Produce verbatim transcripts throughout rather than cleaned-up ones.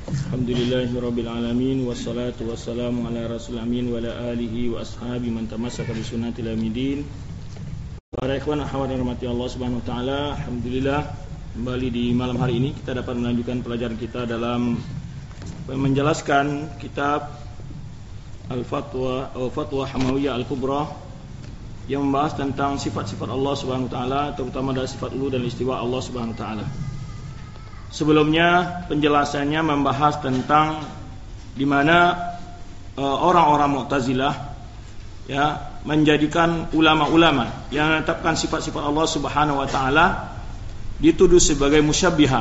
Alhamdulillahirabbil alamin wassalatu wassalamu ala rasul amin wa ala alihi wa ashabi man tamassaka bi sunnati ila yaumil. Para ikhwan akhwat yang dirahmati Allah Subhanahu wa taala, alhamdulillah kembali di malam hari ini kita dapat melanjutkan pelajaran kita dalam menjelaskan kitab Al-Fatwa atau Fatwa Hamawiyah Al-Kubra yang membahas tentang sifat-sifat Allah Subhanahu wa taala, terutama dari sifat ulu dan istiwa Allah Subhanahu wa taala. Sebelumnya penjelasannya membahas tentang di mana uh, orang-orang Mu'tazilah ya menjadikan ulama-ulama yang menetapkan sifat-sifat Allah Subhanahu wa taala dituduh sebagai musyabbihah.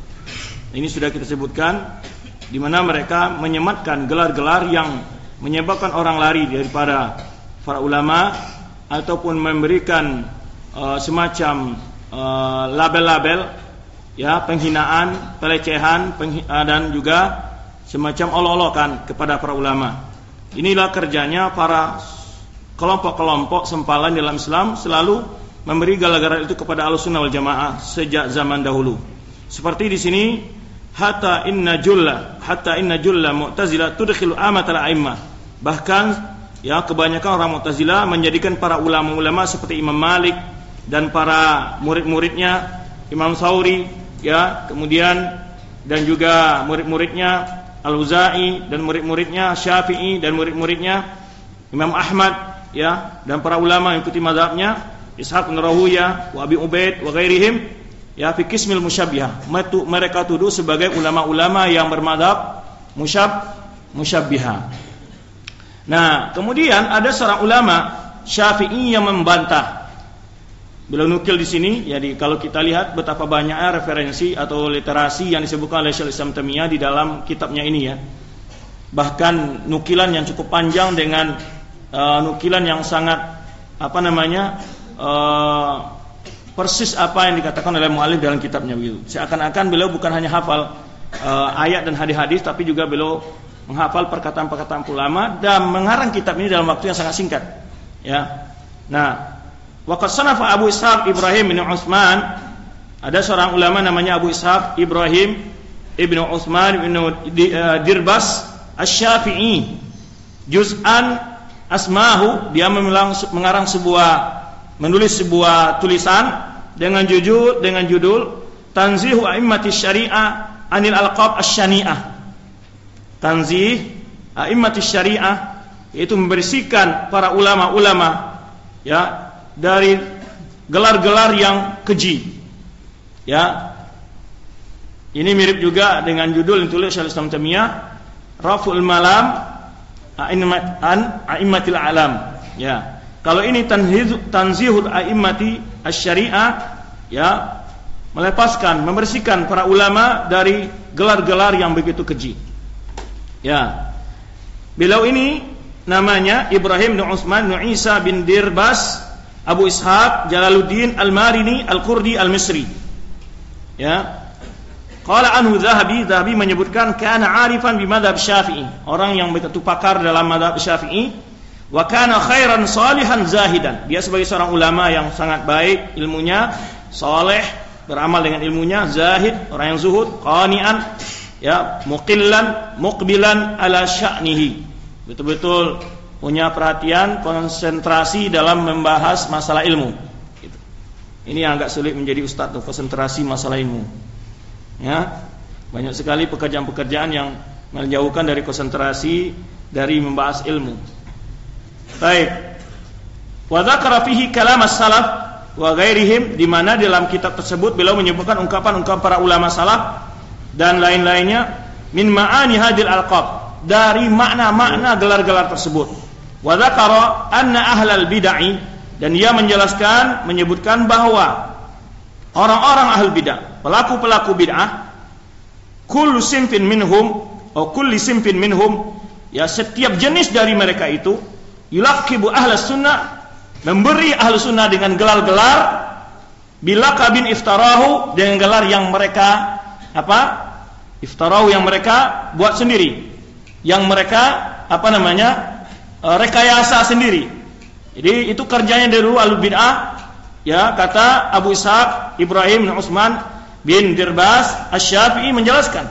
Ini sudah kita sebutkan di mana mereka menyematkan gelar-gelar yang menyebabkan orang lari daripada para ulama ataupun memberikan uh, semacam uh, label-label ya penghinaan, pelecehan penghi- dan juga semacam olok-olokan kepada para ulama. Inilah kerjanya para kelompok-kelompok sempalan dalam Islam, selalu memberi gelar-gelar itu kepada Ahlussunnah wal Jamaah sejak zaman dahulu. Seperti di sini, hatta inna julla hatta inna julla Mu'tazilah tudkhilu amatal a'immah. Bahkan ya kebanyakan orang Mu'tazilah menjadikan para ulama-ulama seperti Imam Malik dan para murid-muridnya Imam Tsauri ya, kemudian dan juga murid-muridnya Al-Auza'i dan murid-muridnya Syafi'i dan murid-muridnya Imam Ahmad ya, dan para ulama yang ikuti mazhabnya Ishaq bin Rahuyah wa Abi Ubaid wa ghairihim ya fi qismil musyabbihah. Mereka tuduh sebagai ulama-ulama yang bermadzhab musyab musyabbihah. Nah, kemudian ada seorang ulama Syafi'i yang membantah. Beliau nukil di sini, jadi kalau kita lihat betapa banyaknya referensi atau literasi yang disebutkan oleh Syekhul Islam Taimiyah di dalam kitabnya ini ya. Bahkan nukilan yang cukup panjang dengan uh, nukilan yang sangat apa namanya uh, persis apa yang dikatakan oleh muallif dalam kitabnya begitu. Seakan-akan beliau bukan hanya hafal uh, ayat dan hadis-hadis, tapi juga beliau menghafal perkataan-perkataan ulama dan mengarang kitab ini dalam waktu yang sangat singkat. Ya. Nah, waqad sanafa Abu Ishaq Ibrahim bin Utsman, ada seorang ulama namanya Abu Ishaq Ibrahim ibnu Utsman bin Dirbas Asy-Syafi'i, juz'an asmahu, dia mengarang sebuah menulis sebuah tulisan dengan judul dengan judul Tanzihu A'immati Syari'ah Anil Alqab Asy-Syani'ah. Tanzih A'immati Syari'ah, yaitu membersihkan para ulama-ulama ya dari gelar-gelar yang keji. Ya. Ini mirip juga dengan judul yang ditulis oleh Syekhul Islam Taimiyah, Raf'ul Malam an A'immatil Alam. Ya. Kalau ini Tanzihul A'immati Asy-Syari'ah, ya, melepaskan, membersihkan para ulama dari gelar-gelar yang begitu keji. Ya. Beliau ini namanya Ibrahim bin Utsman bin Isa bin Dirbas Abu Ishaq Jalaluddin Al-Marini Al-Qurdi Al-Misri. Ya. Qala anhu Dzahabi, Dzahabi menyebutkan kana 'arifan bi madzhab Syafi'i, orang yang begitu pakar dalam mazhab Syafi'i, wa kana khairan salihan zahidan. Dia sebagai seorang ulama yang sangat baik ilmunya, saleh, beramal dengan ilmunya, zahid, orang yang zuhud, qani'an, ya, muqillan, muqbilan ala sya'nihi. Betul-betul punya perhatian, konsentrasi dalam membahas masalah ilmu. Ini yang agak sulit menjadi ustaz tuh, konsentrasi masalah ilmu. Ya, banyak sekali pekerjaan-pekerjaan yang menjauhkan dari konsentrasi dari membahas ilmu. Baik. Wa dzakara fihi kalam as-salaf wa ghairihim, di mana dalam kitab tersebut beliau menyebutkan ungkapan-ungkapan para ulama salaf dan lain-lainnya min ma'ani hadil alqab, dari makna-makna gelar-gelar tersebut. Wa dzakara anna ahlal bid'ah, dan dia menjelaskan menyebutkan bahwa orang-orang ahlul bid'ah, pelaku-pelaku bid'ah, kullu sinfin minhum atau kulli sinfin minhum, ya, setiap jenis dari mereka itu yulaqibu ahlus sunnah, memberi ahlus sunnah dengan gelar-gelar bilaqabin iftarahu, dengan gelar yang mereka apa? Iftarahu, yang mereka buat sendiri, yang mereka apa namanya? rekayasa sendiri. Jadi itu kerjanya dari dulu ahlul bid'ah, ya, kata Abu Ishaq Ibrahim bin Utsman bin Dirbas Asy-Syafi'i menjelaskan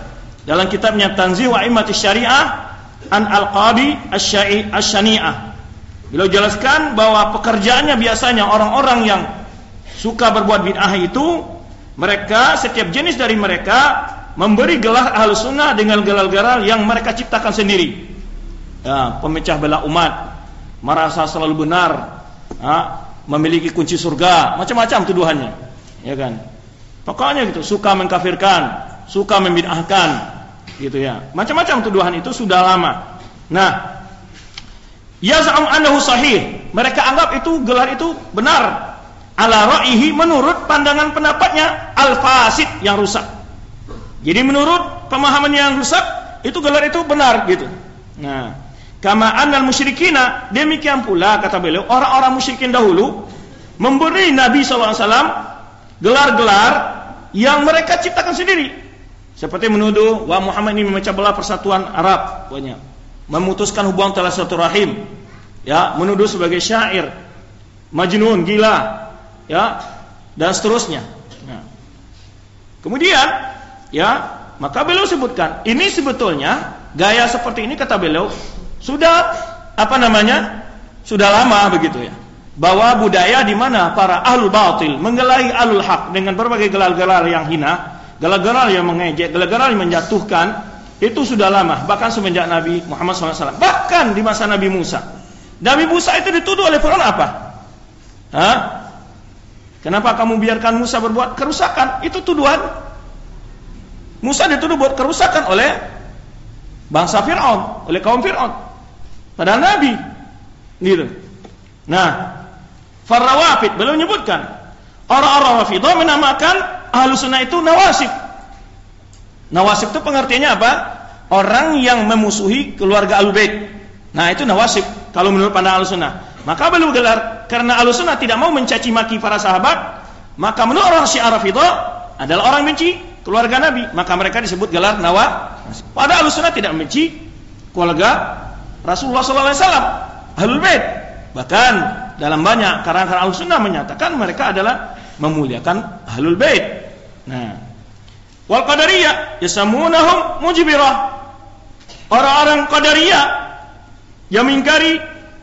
dalam kitabnya Tanzih wa Immatis Syariah an Al-Qadi Asy-Syani'ah. Beliau jelaskan bahwa pekerjaannya biasanya orang-orang yang suka berbuat bid'ah itu, mereka setiap jenis dari mereka memberi gelar Ahlus Sunnah dengan gelar-gelar yang mereka ciptakan sendiri. Ya, pemecah belah umat, merasa selalu benar, ya, memiliki kunci surga, macam-macam tuduhannya, ya kan? Pokoknya gitu, suka mengkafirkan, suka membid'ahkan, gitu ya. Macam-macam tuduhan itu sudah lama. Nah, yaz'am annahu sahih. Mereka anggap itu gelar itu benar. Ala ra'ihi, menurut pandangan pendapatnya al-fasid, yang rusak. Jadi menurut pemahaman yang rusak, itu gelar itu benar gitu. Nah, kama annal musyrikina, demikian pula kata beliau, orang-orang musyrikin dahulu memberi Nabi sallallahu alaihi wasallam gelar-gelar yang mereka ciptakan sendiri. Seperti menuduh wah Muhammad ini memecah belah persatuan Arab, pokoknya memutuskan hubungan tali silaturahim, ya, menuduh sebagai syair, majnun, gila, ya, dan seterusnya. Nah, kemudian, ya, maka beliau sebutkan, ini sebetulnya gaya seperti ini kata beliau sudah apa namanya? Sudah lama begitu ya. Bahwa budaya di mana para ahlul batil menggelahi ahlul haq dengan berbagai gelar-gelar yang hina, gelar-gelar yang mengejek, gelar-gelar yang menjatuhkan, itu sudah lama, bahkan semenjak Nabi Muhammad shallallahu alaihi wasallam. Bahkan di masa Nabi Musa. Nabi Musa itu dituduh oleh Firaun apa? Hah? Kenapa kamu biarkan Musa berbuat kerusakan? Itu tuduhan. Musa dituduh buat kerusakan oleh bangsa Firaun, oleh kaum Firaun. Padahal Nabi, gitu. Nah, Farrawafid beliau menyebutkan orang-orang Rafidah menamakan Ahlus Sunnah itu nawasib. Nawasib itu pengertiannya apa? Orang yang memusuhi keluarga Ahlul Bait. Nah, itu nawasib kalau menurut pandangan Ahlus Sunnah. Maka beliau gelar karena Ahlus Sunnah tidak mau mencaci maki para sahabat, maka menurut orang Syiah Rafidah adalah orang benci keluarga Nabi, maka mereka disebut gelar nawasib. Padahal Ahlus Sunnah tidak membenci keluarga Rasulullah sallallahu alaihi wasallam, Ahlul Bait. Bahkan dalam banyak karangan Ahlus Sunnah menyatakan mereka adalah memuliakan Ahlul Bait. Nah, wal qadariyah yasamunahum mujbirah. Orang-orang qadariyah yang mengingkari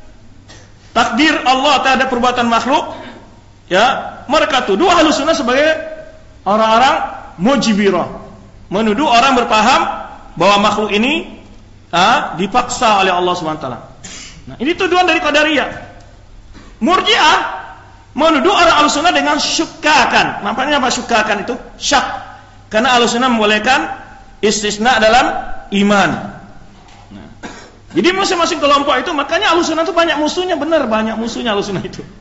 takdir Allah terhadap perbuatan makhluk, ya, mereka tuduh Ahlus Sunnah sebagai orang-orang mujbirah, menuduh orang berpaham bahwa makhluk ini ah, dipaksa oleh Allah subhanahu wa taala. Nah, ini tuduhan dari Qadariyah. Murji'ah menuduh orang Ahlus Sunnah dengan syukkakan. Nampaknya apa syukkakan itu? Syak. Karena Ahlus Sunnah membolehkan istisna dalam iman. Nah, jadi masing-masing kelompok itu, makanya Ahlus Sunnah itu banyak musuhnya, benar banyak musuhnya Ahlus Sunnah itu.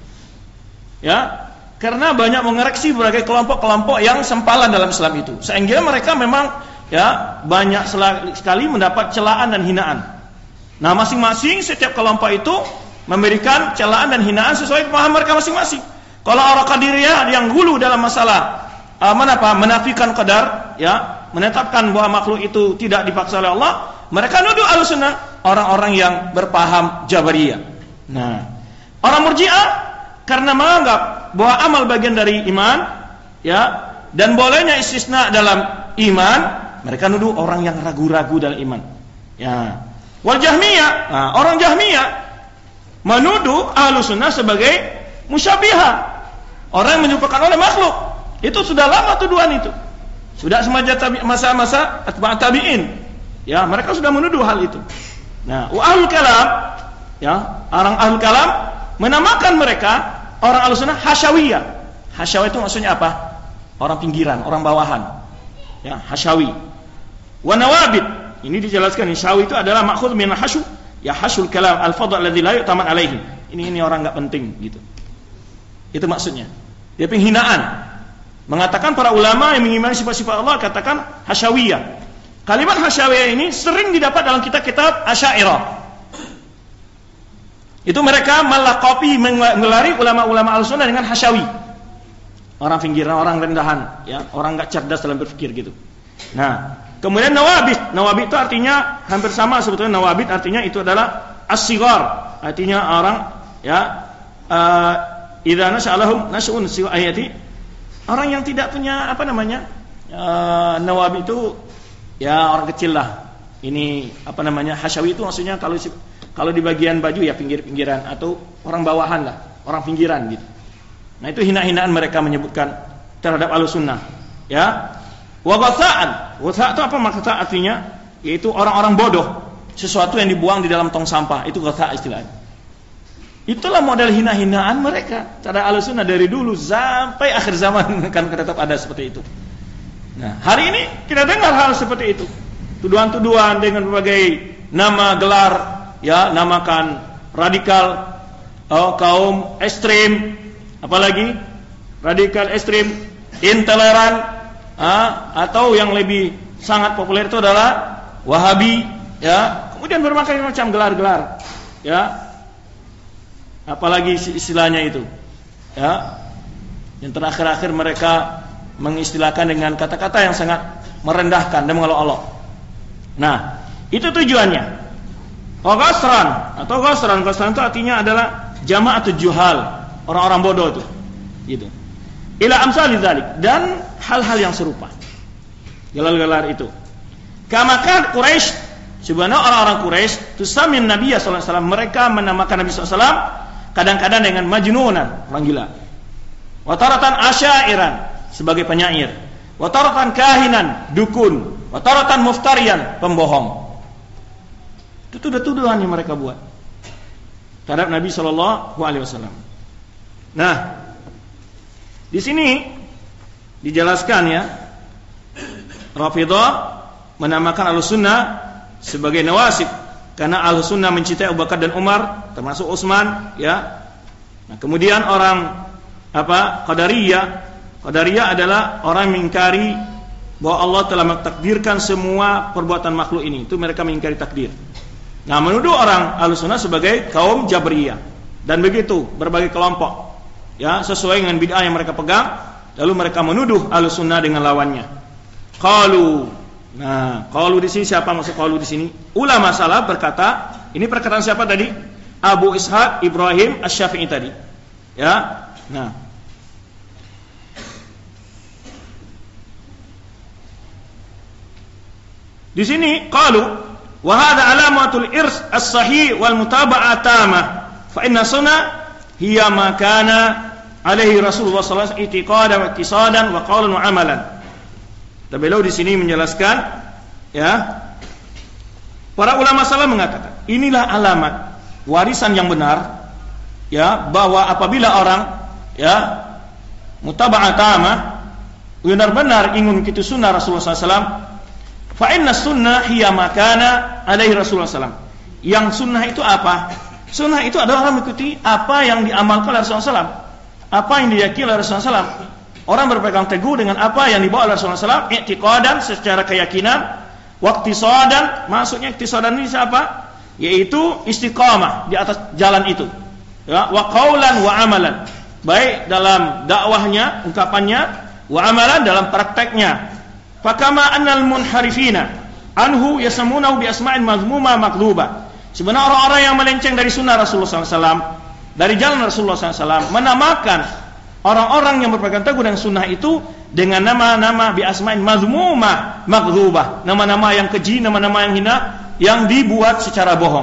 Ya, karena banyak mengoreksi berbagai kelompok-kelompok yang sempalan dalam Islam itu. Sehingga mereka memang ya banyak sekali mendapat celaan dan hinaan. Nah, masing-masing setiap kelompok itu memberikan celaan dan hinaan sesuai pemahaman mereka masing-masing. Kalau orang Qadariyah yang hulu dalam masalah uh, menapa menafikan qadar, ya, menetapkan bahwa makhluk itu tidak dipaksa oleh Allah, mereka nuduh Ahlus Sunnah orang-orang yang berpaham Jabariyah. Nah, orang Murji'ah karena menganggap bahwa amal bagian dari iman, ya, dan bolehnya istisna dalam iman, mereka nuduh orang yang ragu-ragu dalam iman. Ya. Wal Jahmiyah, nah, orang Jahmiyah menuduh Ahlus Sunnah sebagai musyabihah, orang yang menyerupakan oleh makhluk. Itu sudah lama tuduhan itu. Sudah semasa masa-masa atba' tabi'in. Ya, mereka sudah menuduh hal itu. Nah, wa ahlul kalam, ya, orang ahlul kalam menamakan mereka orang Ahlus Sunnah hasyawiyah. Hasyawiyah itu maksudnya apa? Orang pinggiran, orang bawahan. Ya, hasyawi. Wa nawabid, ini dijelaskan, hasyawi itu adalah makhudz min hasyu, ya hasyul kalam al-fadl alladzi la yu'tamad alaihi. Ini ini orang enggak penting gitu. Itu maksudnya. Dia penghinaan. Mengatakan para ulama yang mengimani sifat-sifat Allah katakan hasyawiyah. Kalimat hasyawiyah ini sering didapat dalam kitab-kitab Asy'ariyah. Itu mereka melaqabi, mengelari ulama-ulama Ahlussunnah dengan hasyawi. Orang pinggiran, orang rendahan, ya, orang enggak cerdas dalam berpikir gitu. Nah, kemudian nawabid. Nawabid itu artinya hampir sama sebetulnya. Nawabid artinya itu adalah as-sighar. Artinya orang, ya, uh, idza nasya'alahum nasy'un siwa ayati. Orang yang tidak punya apa namanya? Uh, nawabid itu ya orang kecil lah. Ini apa namanya, hasyawi itu maksudnya kalau kalau di bagian baju ya pinggir-pinggiran, atau orang bawahan lah, orang pinggiran gitu. Nah itu hina-hinaan mereka menyebutkan terhadap Ahlussunnah. Ya, wa ghatsa'an. Ghatsa' itu apa maksudnya artinya? Yaitu orang-orang bodoh, sesuatu yang dibuang di dalam tong sampah, itu ghatsa' istilahnya. Itulah model hina-hinaan mereka terhadap Ahlussunnah dari dulu sampai akhir zaman kan tetap ada seperti itu. Nah, hari ini kita dengar hal seperti itu. Tuduhan-tuduhan dengan berbagai nama gelar, ya, namakan radikal, oh, kaum ekstrim, apalagi radikal ekstrim, intoleran, ah, atau yang lebih sangat populer itu adalah Wahabi, ya. Kemudian berbagai macam gelar-gelar, ya. Apalagi istilahnya itu, ya. Yang terakhir-akhir mereka mengistilahkan dengan kata-kata yang sangat merendahkan dan mengolok-olok. Nah, itu tujuannya. Ghasran atau ghasran, ghasran itu artinya adalah jama'atul juhal, orang-orang bodoh itu. Gitu. Ila amsal dzalik, dan hal-hal yang serupa. Gelar-gelar itu. Kama kan Quraisy, sebenarnya orang-orang Quraisy tusamin Nabi sallallahu alaihi wasallam, mereka menamakan Nabi sallallahu alaihi wasallam kadang-kadang dengan majnunan, orang gila. Wa taratan asyairan, sebagai penyair. Wa taratan kahinan, dukun. Wa taratan muftarian, pembohong. Itu tuduhan yang mereka buat terhadap Nabi sallallahu alaihi wasallam. Nah, di sini dijelaskan ya, Rafidhah menamakan Ahlussunnah sebagai nawasib karena Ahlussunnah mencintai Abu Bakar dan Umar, termasuk Utsman, ya. Nah, kemudian orang apa? Qadariyah. Qadariyah adalah orang mengingkari bahwa Allah telah mentakdirkan semua perbuatan makhluk ini. Itu mereka mengingkari takdir. Nah, menuduh orang Ahlussunnah sebagai kaum Jabriyah. Dan begitu berbagai kelompok, ya, sesuai dengan bid'ah yang mereka pegang, lalu mereka menuduh Ahlussunnah dengan lawannya. Qalu. Nah, qalu di sini siapa maksud qalu di sini? Ulama salaf berkata, ini perkataan siapa tadi? Abu Ishaq Ibrahim Asy-Syafi'i tadi. Ya. Nah, di sini qalu wa hadha alamatul irs as-sahih wal mutaba'ah tamah fa inna sunnah hiya ma kana alaihi Rasulullah sallallahu alaihi wasallam i'tiqadan wa iktisadan wa qawlan wa amalan. Dan beliau di sini menjelaskan, ya, para ulama salaf mengatakan inilah alamat warisan yang benar, ya, bahwa apabila orang, ya, mutaba'ah tamah, benar-benar ingin mengikuti sunnah Rasulullah sallallahu alaihi wasallam, fa inna sunnah hiya makana alaihi Rasulullah sallallahu alaihi wasallam. Yang sunnah itu apa? Sunnah itu adalah orang mengikuti apa yang diamalkan oleh Rasulullah sallallahu alaihi wasallam, apa yang diyakini oleh Rasulullah sallallahu alaihi wasallam. Orang berpegang teguh dengan apa yang dibawa oleh Rasulullah sallallahu alaihi wasallam, i'tiqadan, secara keyakinan, waqtisadan, maksudnya iktisadan ini siapa? Yaitu istiqamah di atas jalan itu. Ya, wa qaulan wa amalan, baik dalam dakwahnya, ungkapannya, wa amalan, dalam prakteknya. Fakama annal munharifina anhu yasamunahu bi asma'in mazmuma makdhuba. Sebenarnya orang-orang yang melenceng dari sunnah Rasulullah sallallahu alaihi wasallam, dari jalan Rasulullah sallallahu alaihi wasallam, menamakan orang-orang yang berpegang teguh dengan sunnah itu dengan nama-nama bi asma'in mazmuma makdhuba, nama-nama yang keji, nama-nama yang hina, yang dibuat secara bohong.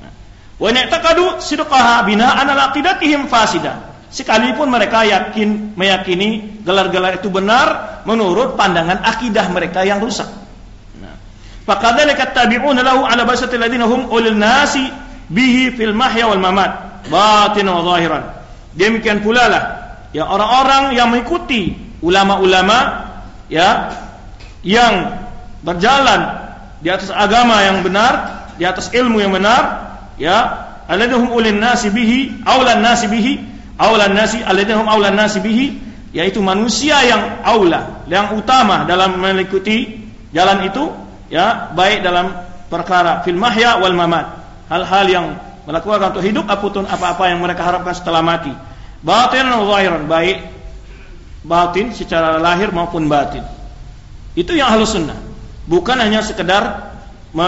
Wa na'taqadu sidqaha bina'an ala aqidatihim fasida. Sekalipun mereka yakin meyakini gelar-gelar itu benar menurut pandangan akidah mereka yang rusak. Nah, faqadzalika tabi'una lahu ala basatil ladzina hum ulil nasi bihi fil mahya wal mamat batinan wa zahiran. Demikian pula lah, ya, orang-orang yang mengikuti ulama-ulama, ya, yang berjalan di atas agama yang benar, di atas ilmu yang benar, ya, alladzina hum ulil nasi bihi aulan nasi bihi aulan nasi alladzina hum aulan nasi bihi, yaitu manusia yang aula, yang utama dalam mengikuti jalan itu, ya, baik dalam perkara fil mahya wal mamat, hal-hal yang melakukan untuk hidup apapun apa-apa yang mereka harapkan setelah mati, batinan wa zahiran, baik batin secara lahir maupun batin. Itu yang Ahlus Sunnah, bukan hanya sekedar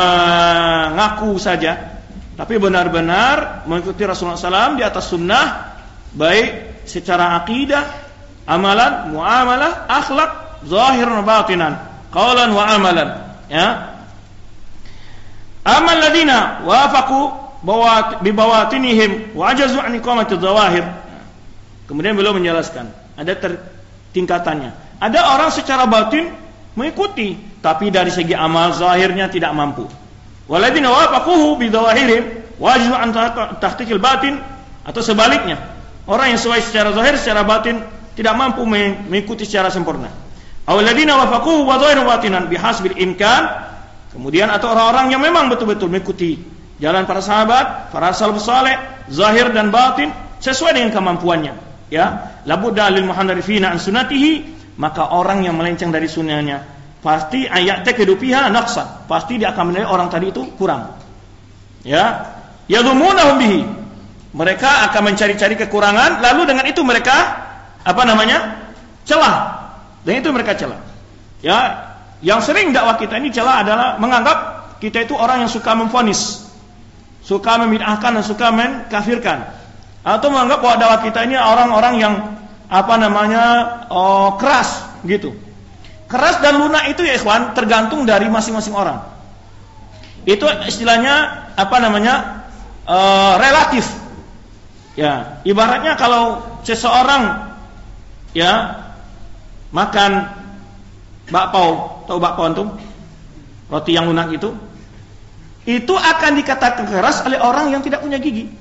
mengaku saja, tapi benar-benar mengikuti Rasulullah sallallahu alaihi wasallam di atas sunnah, baik secara akidah, amalan, muamalah, akhlak, zahiran wa batinan, qaulan wa amalan. Ya. Amal ladina wafaqu bawat bi bawatinihim wa ajazu an iqamati dzawahir. Kemudian beliau menjelaskan, ada ter- tingkatannya. Ada orang secara batin mengikuti, tapi dari segi amal zahirnya tidak mampu. Waladina wafaquhu bi dzawahirihim wa ajazu an tahqiqil batin, atau sebaliknya. Orang yang sesuai secara zahir, secara batin tidak mampu mengikuti secara sempurna. Awaladina wafaquhu wa dhahiran batinan bihasbil imkan. Kemudian atau orang-orang yang memang betul-betul mengikuti jalan para sahabat, para salafus saleh, zahir dan batin sesuai dengan kemampuannya. Ya, labudda lil muhandarifina an sunnatihi, maka orang yang melenceng dari sunnahnya pasti ayat kehidupiha naqsan, pasti dia akan menilai orang tadi itu kurang. Ya, yadhumunahum bihi, mereka akan mencari-cari kekurangan, lalu dengan itu mereka apa namanya? celah. Dan itu mereka celah. Ya, yang sering dakwah kita ini celah adalah menganggap kita itu orang yang suka memvonis, suka membid'ahkan dan suka mengkafirkan, atau menganggap bahwa dakwah kita ini orang-orang yang apa namanya oh, keras gitu. Keras dan lunak itu ya ikhwan tergantung dari masing-masing orang. Itu istilahnya apa namanya uh, relatif. Ya, ibaratnya kalau seseorang ya makan bakpao, tahu bakpao antum? Roti yang lunak itu, itu akan dikatakan keras oleh orang yang tidak punya gigi.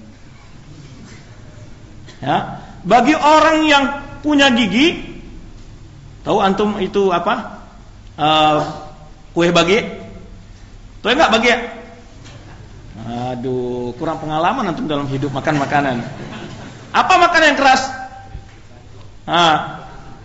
Ya, bagi orang yang punya gigi, tahu antum itu apa? Uh, kue bage. Tahu enggak bage? Aduh, kurang pengalaman antum dalam hidup makan makanan. Apa makanan yang keras? Ah.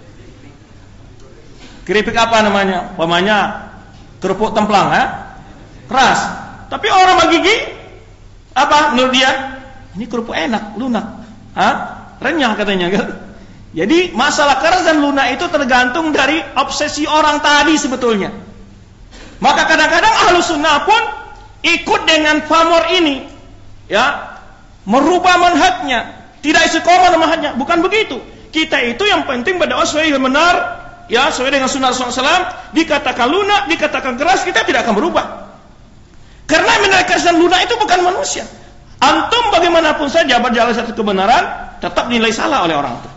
Keripik apa namanya? Pamanya kerupuk templang, ha? Keras. Tapi orang bagi gigi apa menurut dia? Ini kerupuk enak, lunak. Ha? Renyah katanya kan. Jadi masalah keras dan lunak itu tergantung dari obsesi orang tadi sebetulnya. Maka kadang-kadang Ahlus Sunnah pun ikut dengan pamor ini, ya, merubah manhajnya, tidak istiqomah manhajnya. Bukan begitu. Kita itu yang penting berdakwah sesuai yang benar, ya, sesuai dengan sunnah Rasulullah shallallahu alaihi wasallam. Dikatakan lunak, dikatakan keras, kita tidak akan berubah. Karena menilai keras dan lunak itu bukan manusia. Antum bagaimanapun saja berjalan satu kebenaran, tetap dinilai salah oleh orang itu.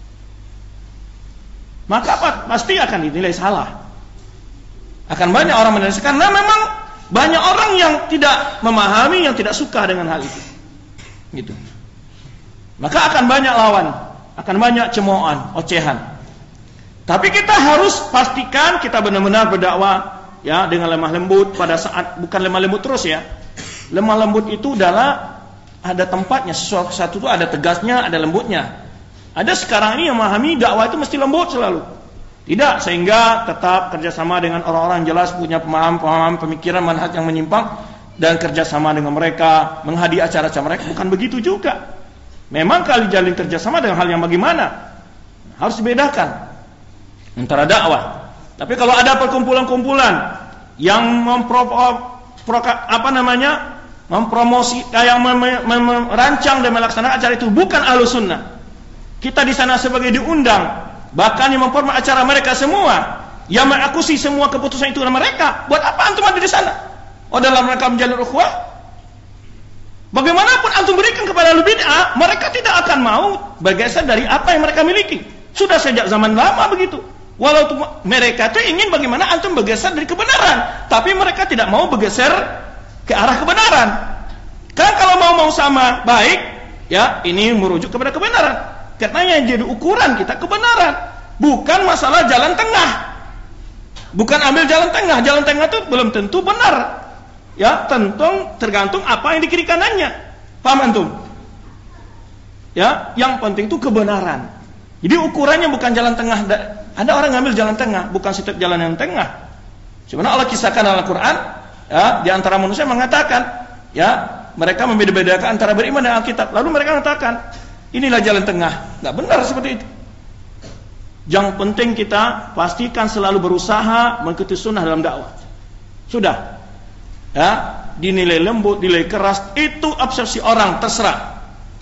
Maka apa? Pasti akan dinilai salah. Akan banyak orang menilai, karena memang banyak orang yang tidak memahami, yang tidak suka dengan hal itu. Gitu. Maka akan banyak lawan, akan banyak cemoohan, ocehan. Tapi kita harus pastikan kita benar-benar berdakwah, ya, dengan lemah lembut pada saat, bukan lemah lembut terus ya. Lemah lembut itu adalah ada tempatnya, sesuatu satu itu ada tegasnya, ada lembutnya. Ada sekarang ini yang memahami dakwah itu mesti lembut selalu. Tidak, sehingga tetap kerjasama dengan orang-orang yang jelas punya pemahaman-pemahaman pemikiran manhaj yang menyimpang dan kerjasama dengan mereka, menghadiri acara-acara mereka. Bukan begitu juga. Memang kali jalin kerjasama dengan hal yang bagaimana harus dibedakan antara dakwah. Tapi kalau ada perkumpulan-kumpulan yang mempro, pro, apa namanya mempromosi, yang merancang dan melaksanakan acara itu bukan Ahlus Sunnah. Kita di sana sebagai diundang, bahkan yang memformat acara mereka semua, yang mengakusi semua keputusan itu mereka. Buat apa antum ada di sana? Oh, dalam rangka menjalin ukhuwah? Bagaimanapun antum berikan kepada ahli bid'ah, mereka tidak akan mau bergeser dari apa yang mereka miliki. Sudah sejak zaman lama begitu. Walau mereka itu ingin bagaimana antum bergeser dari kebenaran, tapi mereka tidak mau bergeser ke arah kebenaran. Kan kalau mau-mau sama baik, ya ini merujuk kepada kebenaran. Karena yang jadi ukuran kita kebenaran, bukan masalah jalan tengah. Bukan ambil jalan tengah. Jalan tengah itu belum tentu benar. Ya, tentu tergantung apa yang di kiri kanannya. Paham antum? Ya, yang penting itu kebenaran. Jadi ukurannya bukan jalan tengah. Ada orang ngambil jalan tengah, bukan setiap jalan yang tengah. Sebenarnya Allah kisahkan dalam Al-Quran, ya, di antara manusia mengatakan, ya, mereka membeda-bedakan antara beriman dan Alkitab. Lalu mereka mengatakan, inilah jalan tengah. Tidak benar seperti itu. Yang penting kita pastikan selalu berusaha mengikuti sunnah dalam dakwah. Sudah. Ya, dinilai lembut, dinilai keras, itu obsesi orang, terserah.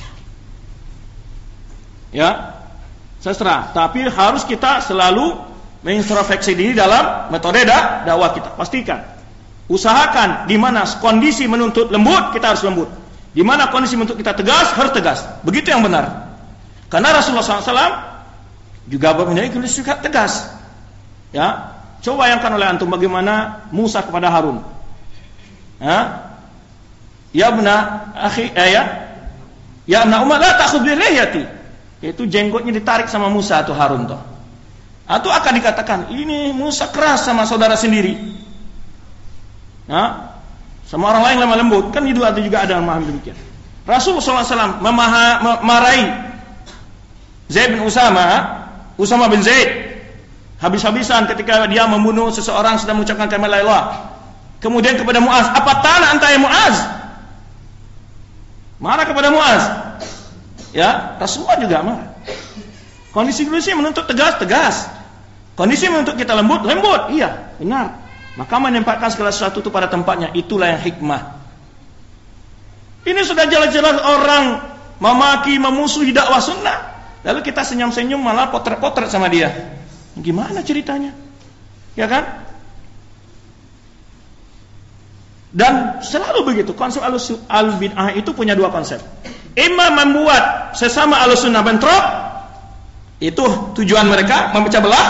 Ya, terserah. Tapi harus kita selalu mengintrospeksi diri dalam metode dakwah kita. Pastikan. Usahakan di mana kondisi menuntut lembut, kita harus lembut. Di mana kondisi menuntut kita tegas, harus tegas. Begitu yang benar. Karena Rasulullah shallallahu alaihi wasallam juga mempunyai sikap tegas. Ya, coba bayangkan oleh antum bagaimana Musa kepada Harun. Ya, ya bna akhi, eh, ya, ya bna Umar la ta'khudh bi lihyati. Yaitu jenggotnya ditarik sama Musa atau Harun toh. Atau akan dikatakan ini Musa keras sama saudara sendiri. Ya, sama orang lain lemah lembut, kan itu ada juga ada yang memahami demikian. Rasulullah shallallahu alaihi wasallam memarahi Zaid bin Usama, Usama bin Zaid, habis-habisan ketika dia membunuh seseorang sedang mengucapkan kalimat la ilaha illallah. Kemudian kepada Muaz, apa tanah anta ya Muaz? Marah kepada Muaz. Ya, Rasulullah juga marah. Kondisi-kondisi menuntut tegas, tegas. Kondisi menuntut kita lembut, lembut. Iya, benar. Maka menempatkan segala sesuatu itu pada tempatnya, itulah yang hikmah. Ini sudah jelas-jelas orang memaki, memusuhi dakwah sunnah, lalu kita senyum-senyum malah potret-potret sama dia. Gimana ceritanya? Ya kan? Dan selalu begitu, konsep al-bid'ah itu punya dua konsep. Imma membuat sesama al-sunnah bentrok, itu tujuan mereka, memecah belah,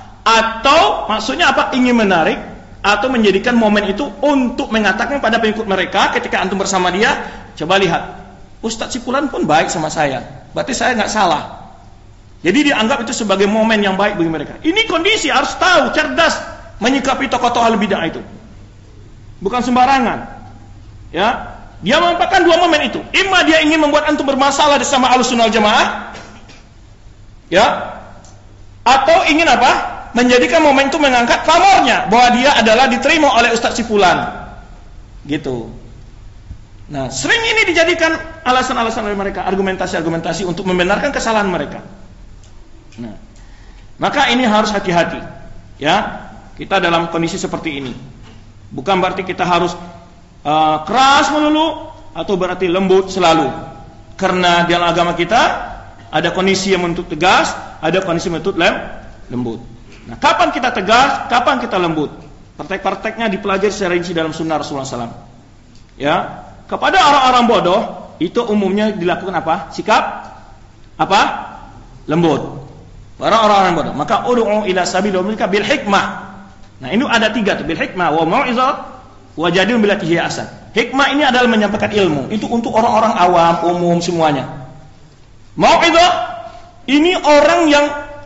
atau maksudnya apa? Ingin menarik atau menjadikan momen itu untuk mengatakan pada pengikut mereka ketika antum bersama dia, coba lihat, Ustadz Sipulan pun baik sama saya, berarti saya nggak salah. Jadi dianggap itu sebagai momen yang baik bagi mereka. Ini kondisi harus tahu, cerdas menyikapi tokoh-tokoh al-bid'ah itu, bukan sembarangan. Ya, dia memanfaatkan dua momen itu. Imma dia ingin membuat antum bermasalah bersama Ahlussunnah wal Jamaah, ya, atau ingin apa? Menjadikan momen itu mengangkat pamornya bahwa dia adalah diterima oleh Ustadz Sipulan, gitu. Nah, sering ini dijadikan alasan-alasan oleh mereka, argumentasi-argumentasi untuk membenarkan kesalahan mereka. Nah, maka ini harus hati-hati, ya. Kita dalam kondisi seperti ini, bukan berarti kita harus uh, keras melulu atau berarti lembut selalu. Karena dalam agama kita ada kondisi yang menuntut tegas, ada kondisi menuntut lem, lembut. Nah, kapan kita tegas, kapan kita lembut? Praktek-prakteknya dipelajari secara rinci dalam sunnah Rasulullah shallallahu alaihi wasallam. Ya, kepada orang-orang bodoh itu umumnya dilakukan apa? Sikap apa? Lembut. Para orang-orang bodoh. Maka ud'u ila sabil rabbika bil hikmah. Nah, ini ada tiga tuh, bil hikmah wa mau'izah wa jadil billati hiya ahsan. Hikmah ini adalah menyampaikan ilmu. Itu untuk orang-orang awam, umum semuanya. Mau'izah ini orang yang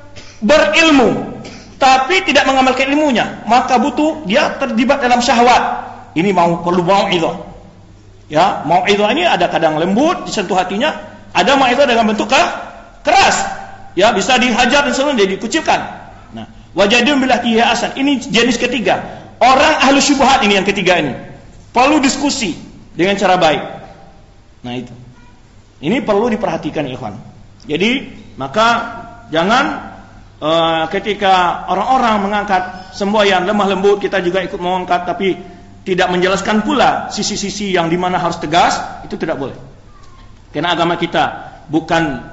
berilmu tapi tidak mengamalkan ilmunya, maka butuh dia terlibat dalam syahwat. Ini mau perlu mau'izah. Ya, mau'izah ini ada kadang lembut disentuh hatinya, ada mau'izah dengan bentuk keras. Ya, bisa dihajar dan sebagainya, dikucilkan. Nah, wajadun billahi hiya ahsan. Ini jenis ketiga. Orang ahlu syubhat ini yang ketiga ini. Perlu diskusi dengan cara baik. Nah, itu. Ini perlu diperhatikan, ikhwan. Jadi, maka jangan Uh, ketika orang-orang mengangkat semboyan lemah lembut, kita juga ikut mengangkat, tapi tidak menjelaskan pula sisi-sisi yang dimana harus tegas, itu tidak boleh. Karena agama kita bukan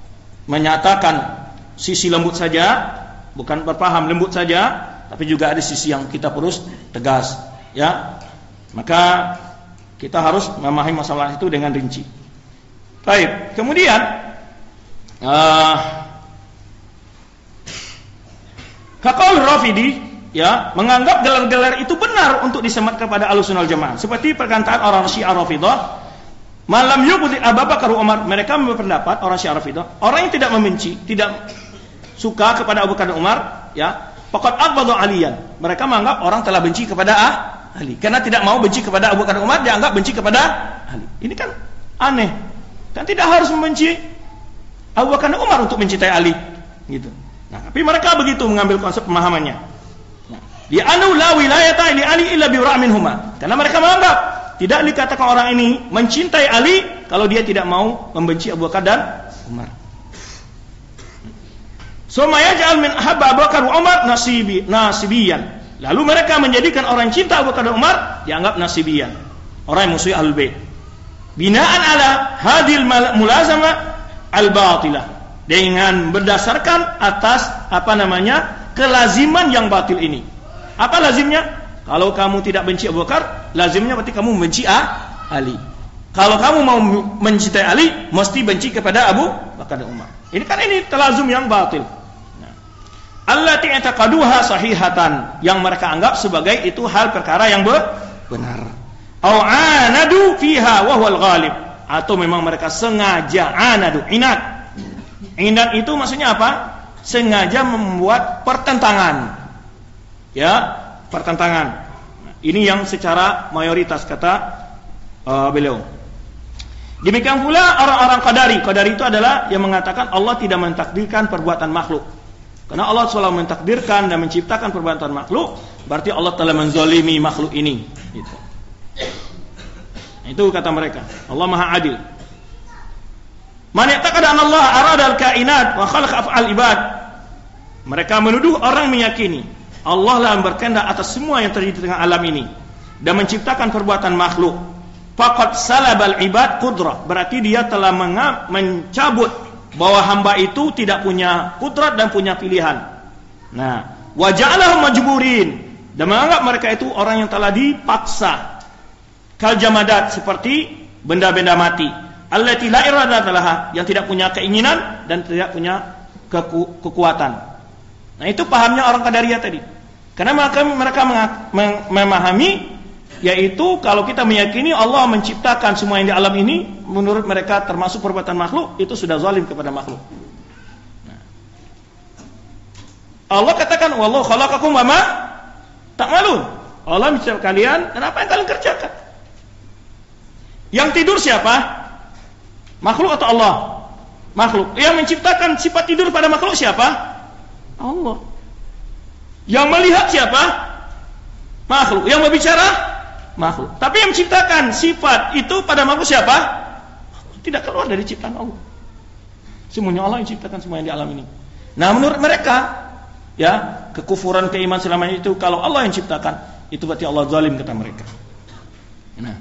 menyatakan sisi lembut saja, bukan berpaham lembut saja, tapi juga ada sisi yang kita harus tegas. Ya, maka kita harus memahami masalah itu dengan rinci. Baik, kemudian uh, Kaqaul Rafidi, ya, menganggap gelar-gelar itu benar untuk disematkan kepada Ahlussunnah wal Jamaah. Seperti perkataan orang Syiah Rafidah, malam yubdi Abu Bakar Umar, mereka berpendapat orang Syiah Rafidah, orang yang tidak membenci, tidak suka kepada Abu Bakar dan Umar, ya, faqad abghadha Aliyan. Mereka menganggap orang telah benci kepada ah, Ali. Karena tidak mau benci kepada Abu Bakar dan Umar, dianggap benci kepada Ali. Ini kan aneh. Kan tidak harus membenci Abu Bakar dan Umar untuk mencintai Ali, gitu. Nah, tapi mereka begitu mengambil konsep pemahamannya. Nah, dia anu la wilayata li Ali illa bi ra'minhuma. Karena mereka menganggap tidak dikatakan orang ini mencintai Ali kalau dia tidak mau membenci Abu Bakar dan Umar. Summa yaj'al min ahabba Abu Bakar wa Umar nasibi nasibiyan. Lalu mereka menjadikan orang cinta Abu Bakar dan Umar dianggap nasibiyan, orang yang musuh Ahlul Bait. Binaan ala hadil mulazama al-batilah. Dengan berdasarkan atas apa namanya kelaziman yang batil ini. Apa lazimnya? Kalau kamu tidak benci Abu Bakar, lazimnya berarti kamu membenci ah, Ali. Kalau kamu mau mencintai Ali, mesti benci kepada Abu Bakar dan Umar. Ini kan ini telazum yang batil. Nah, allati i'taqaduha sahihatan, yang mereka anggap sebagai itu hal perkara yang benar. Au anadu fiha wa huwal ghalib, atau memang mereka sengaja anadu, inat. Inat itu maksudnya apa? Sengaja membuat pertentangan. Ya, pertentangan. Nah, ini yang secara mayoritas kata uh, beliau. Demikian pula orang-orang Qadari. Qadari itu adalah yang mengatakan Allah tidak mentakdirkan perbuatan makhluk. Karena Allah selalu mentakdirkan dan menciptakan perbuatan makhluk, berarti Allah telah menzalimi makhluk ini. Gitu. Itu kata mereka. Allah Maha Adil. Man ya'taqada anna Allah arada al-kainat wa khalaqa af'al ibad. Mereka menuduh orang meyakini Allah lah yang berkehendak atas semua yang terjadi di tengah alam ini dan menciptakan perbuatan makhluk. Faqad salabal ibad qudrah, berarti dia telah mencabut bahwa hamba itu tidak punya kudrat dan punya pilihan. Nah, wa ja'alahum majburin, dan menganggap mereka itu orang yang telah dipaksa. Kal jamadat, seperti benda-benda mati. Allati la iradata laha, yang tidak punya keinginan dan tidak punya keku- kekuatan. Nah, itu pahamnya orang Qadariyah tadi. Karena mereka mereka memahami, yaitu kalau kita meyakini Allah menciptakan semua yang di alam ini, menurut mereka termasuk perbuatan makhluk, itu sudah zalim kepada makhluk. Nah, Allah katakan wallahu khalaqakum wa ma ta'malun. Allah menciptakan kalian dan apa yang kalian kerjakan. Yang tidur siapa? Makhluk atau Allah? Makhluk. Yang menciptakan sifat tidur pada makhluk siapa? Allah. Yang melihat siapa? Makhluk. Yang berbicara? Makhluk. Tapi yang menciptakan sifat itu pada makhluk siapa? Tidak keluar dari ciptaan Allah. Semuanya Allah yang ciptakan semua yang di alam ini. Nah, menurut mereka, ya, kekufuran keiman selama itu kalau Allah yang ciptakan, itu berarti Allah zalim, kata mereka. Nah,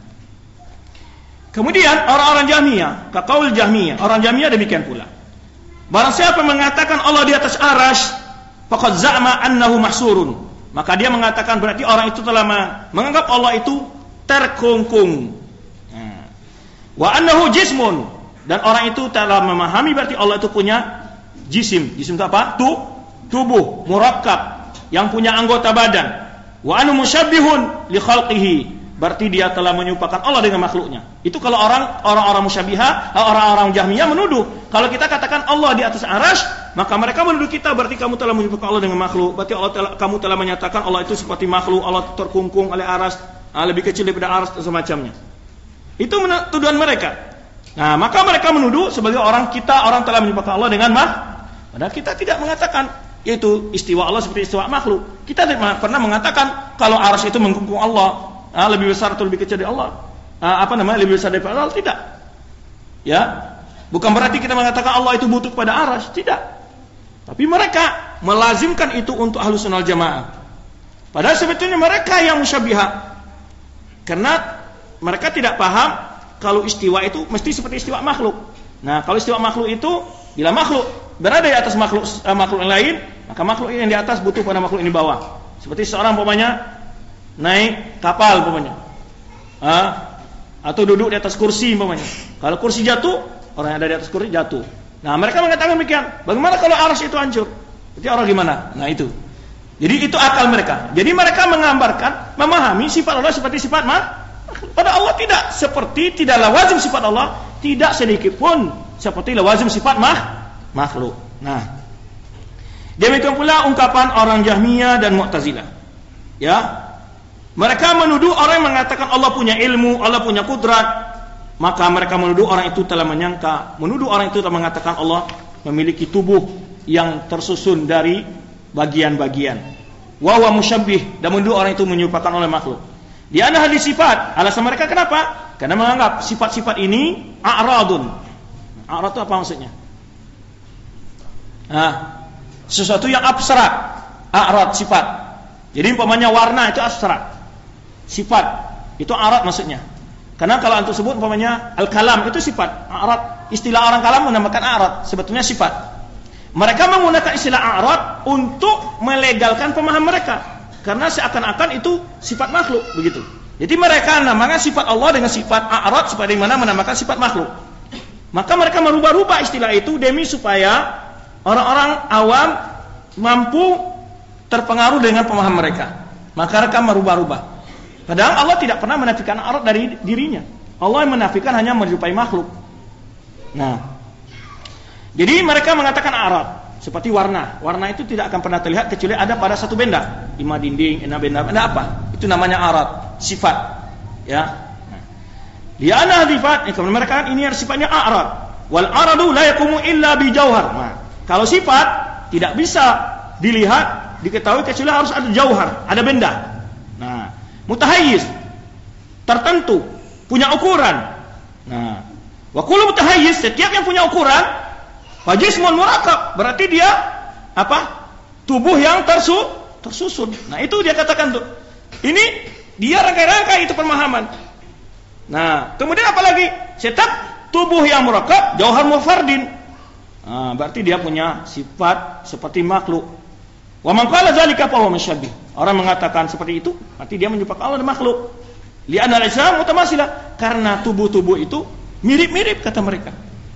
kemudian orang-orang Jahmiyah, kaqaul Jahmiyah, orang Jahmiyah demikian pula. Barang siapa mengatakan Allah di atas arash, faqad za'ama annahu mahsurun, maka dia mengatakan berarti orang itu telah menganggap Allah itu terkungkung. Wa annahu jismun, dan orang itu telah memahami berarti Allah itu punya jisim. Jisim itu apa? Tu, tubuh, murakkab, yang punya anggota badan. Wa annahu musyabbihun li khalqihi, berarti dia telah menyerupakan Allah dengan makhluknya. Itu kalau orang orang-orang musyabbihah, orang-orang Jahmiyah menuduh. Kalau kita katakan Allah di atas arash, maka mereka menuduh kita berarti kamu telah menyerupakan Allah dengan makhluk. Berarti Allah telah, kamu telah menyatakan Allah itu seperti makhluk, Allah terkungkung oleh arash, lebih kecil daripada arash dan semacamnya. Itu tuduhan mereka. Nah, maka mereka menuduh sebagai orang kita orang telah menyerupakan Allah dengan makhluk. Padahal kita tidak mengatakan yaitu istiwa Allah seperti istiwa makhluk. Kita tidak pernah mengatakan kalau arash itu mengkungkung Allah. Ah, lebih besar atau lebih kecil dari Allah? Ah, apa namanya? Lebih besar daripada Allah? Tidak. Ya, bukan berarti kita mengatakan Allah itu butuh pada arash, tidak. Tapi mereka melazimkan itu untuk Ahlus Sunnah wal Jamaah. Padahal sebetulnya mereka yang musyabbihah. Karena mereka tidak paham kalau istiwa itu mesti seperti istiwa makhluk. Nah, kalau istiwa makhluk itu bila makhluk berada di atas makhluk uh, makhluk yang lain, maka makhluk yang di atas butuh pada makhluk yang di bawah. Seperti seorang umpamanya naik kapal umpamanya, ah, atau duduk di atas kursi umpamanya. Kalau kursi jatuh, orang yang ada di atas kursi jatuh. Nah, mereka mengatakan demikian. Bagaimana kalau arsy itu hancur? Berarti orang gimana? Nah, itu. Jadi itu akal mereka. Jadi mereka menggambarkan, memahami sifat Allah seperti sifat makhluk. Pada Allah tidak seperti, tidaklah wajib sifat Allah, tidak sedikit pun seperti lawazim sifat mah, makhluk. Nah, demikian pula ungkapan orang Jahmiyah dan Mu'tazilah. Ya, mereka menuduh orang yang mengatakan Allah punya ilmu, Allah punya kudrat, maka mereka menuduh orang itu telah menyangka, menuduh orang itu telah mengatakan Allah memiliki tubuh yang tersusun dari bagian-bagian. Wa huwa musyabbih, dan menuduh orang itu menyerupakan oleh makhluk. Di ana hadis sifat, alasan mereka kenapa? Karena menganggap sifat-sifat ini a'radun. A'rad itu apa maksudnya? Nah, sesuatu yang abstrak. A'rad sifat. Jadi umpamanya warna itu abstrak. Sifat itu a'rad maksudnya. Karena kalau antum sebut umpamanya al-kalam itu sifat. A'rad, istilah orang kalam menamakan a'rad, sebetulnya sifat. Mereka menggunakan istilah a'rad untuk melegalkan pemahaman mereka. karena seakan-akan itu sifat makhluk begitu. Jadi mereka namakan sifat Allah dengan sifat a'rad seperti mana menamakan sifat makhluk. Maka mereka merubah-rubah istilah itu demi supaya orang-orang awam mampu terpengaruh dengan pemahaman mereka. Maka mereka merubah-rubah. Padahal Allah tidak pernah menafikan a'rad dari dirinya. Allah yang menafikan hanya menyerupai makhluk. Nah, jadi mereka mengatakan a'rad seperti warna. Warna itu tidak akan pernah terlihat kecuali ada pada satu benda, ima dinding, ima benda, benda apa? Itu namanya a'rad, sifat. Ya. Liana sifat, kalau mereka ini sifatnya a'rad. Wal aradu la yaqumu illa bi jauhar. Nah, kalau sifat tidak bisa dilihat, diketahui kecuali harus ada jauhar, ada benda. Nah, mutahayyiz tertentu, punya ukuran. Nah, wa kullu mutahayyiz, setiap yang punya ukuran fajismun murakab, berarti dia apa? Tubuh yang tersu, tersusun. Nah, itu dia katakan tuh. Ini dia rangkai-rangkai itu pemahaman. Nah, kemudian apa lagi? Setiap tubuh yang murakab jauhar mufardin. Nah, berarti dia punya sifat seperti makhluk. Wa man qala dzalika fa huwa musyabbih. Orang mengatakan seperti itu, berarti dia menyerupakan Allah dan makhluk. Li'anna al-ajsam mutamatsilah, karena tubuh-tubuh itu mirip-mirip kata mereka.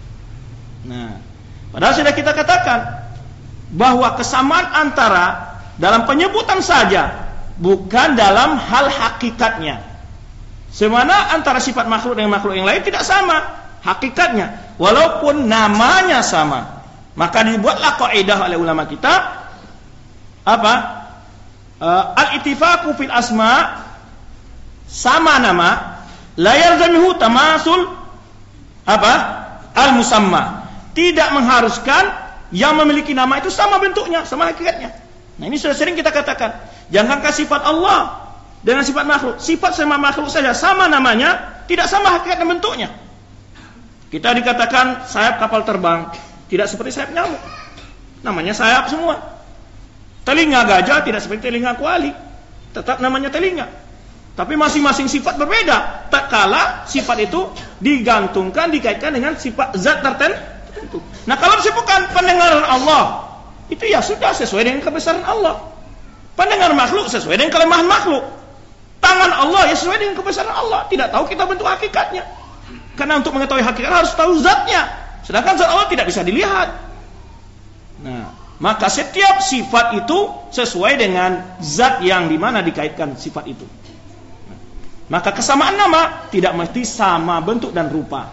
Nah, padahal sudah kita katakan bahwa kesamaan antara dalam penyebutan saja, bukan dalam hal hakikatnya. Semana antara sifat makhluk dengan makhluk yang lain tidak sama hakikatnya, walaupun namanya sama. Maka dibuatlah kaidah oleh ulama kita apa? Uh, al-ittifaqu fil asma, sama nama, la yalzamihu tamasul apa? Al-musamma. Tidak mengharuskan yang memiliki nama itu sama bentuknya, sama hakikatnya. Nah, ini sudah sering kita katakan. Jangankah sifat Allah dengan sifat makhluk, sifat sama makhluk saja sama namanya, tidak sama hakikat dan bentuknya. Kita dikatakan sayap kapal terbang tidak seperti sayap nyamuk, namanya sayap semua. Telinga gajah tidak seperti telinga kuali, tetap namanya telinga. Tapi masing-masing sifat berbeda. Tak kala sifat itu digantungkan, dikaitkan dengan sifat zat tertentu. Nah, kalau disebutkan pendengaran Allah, itu ya sudah sesuai dengan kebesaran Allah. Pendengar makhluk sesuai dengan kelemahan makhluk. Tangan Allah ya sesuai dengan kebesaran Allah. Tidak tahu kita bentuk hakikatnya. Karena untuk mengetahui hakikat harus tahu zatnya. Sedangkan zat Allah tidak bisa dilihat. Nah, maka setiap sifat itu sesuai dengan zat yang dimana dikaitkan sifat itu. Maka kesamaan nama tidak mesti sama bentuk dan rupa.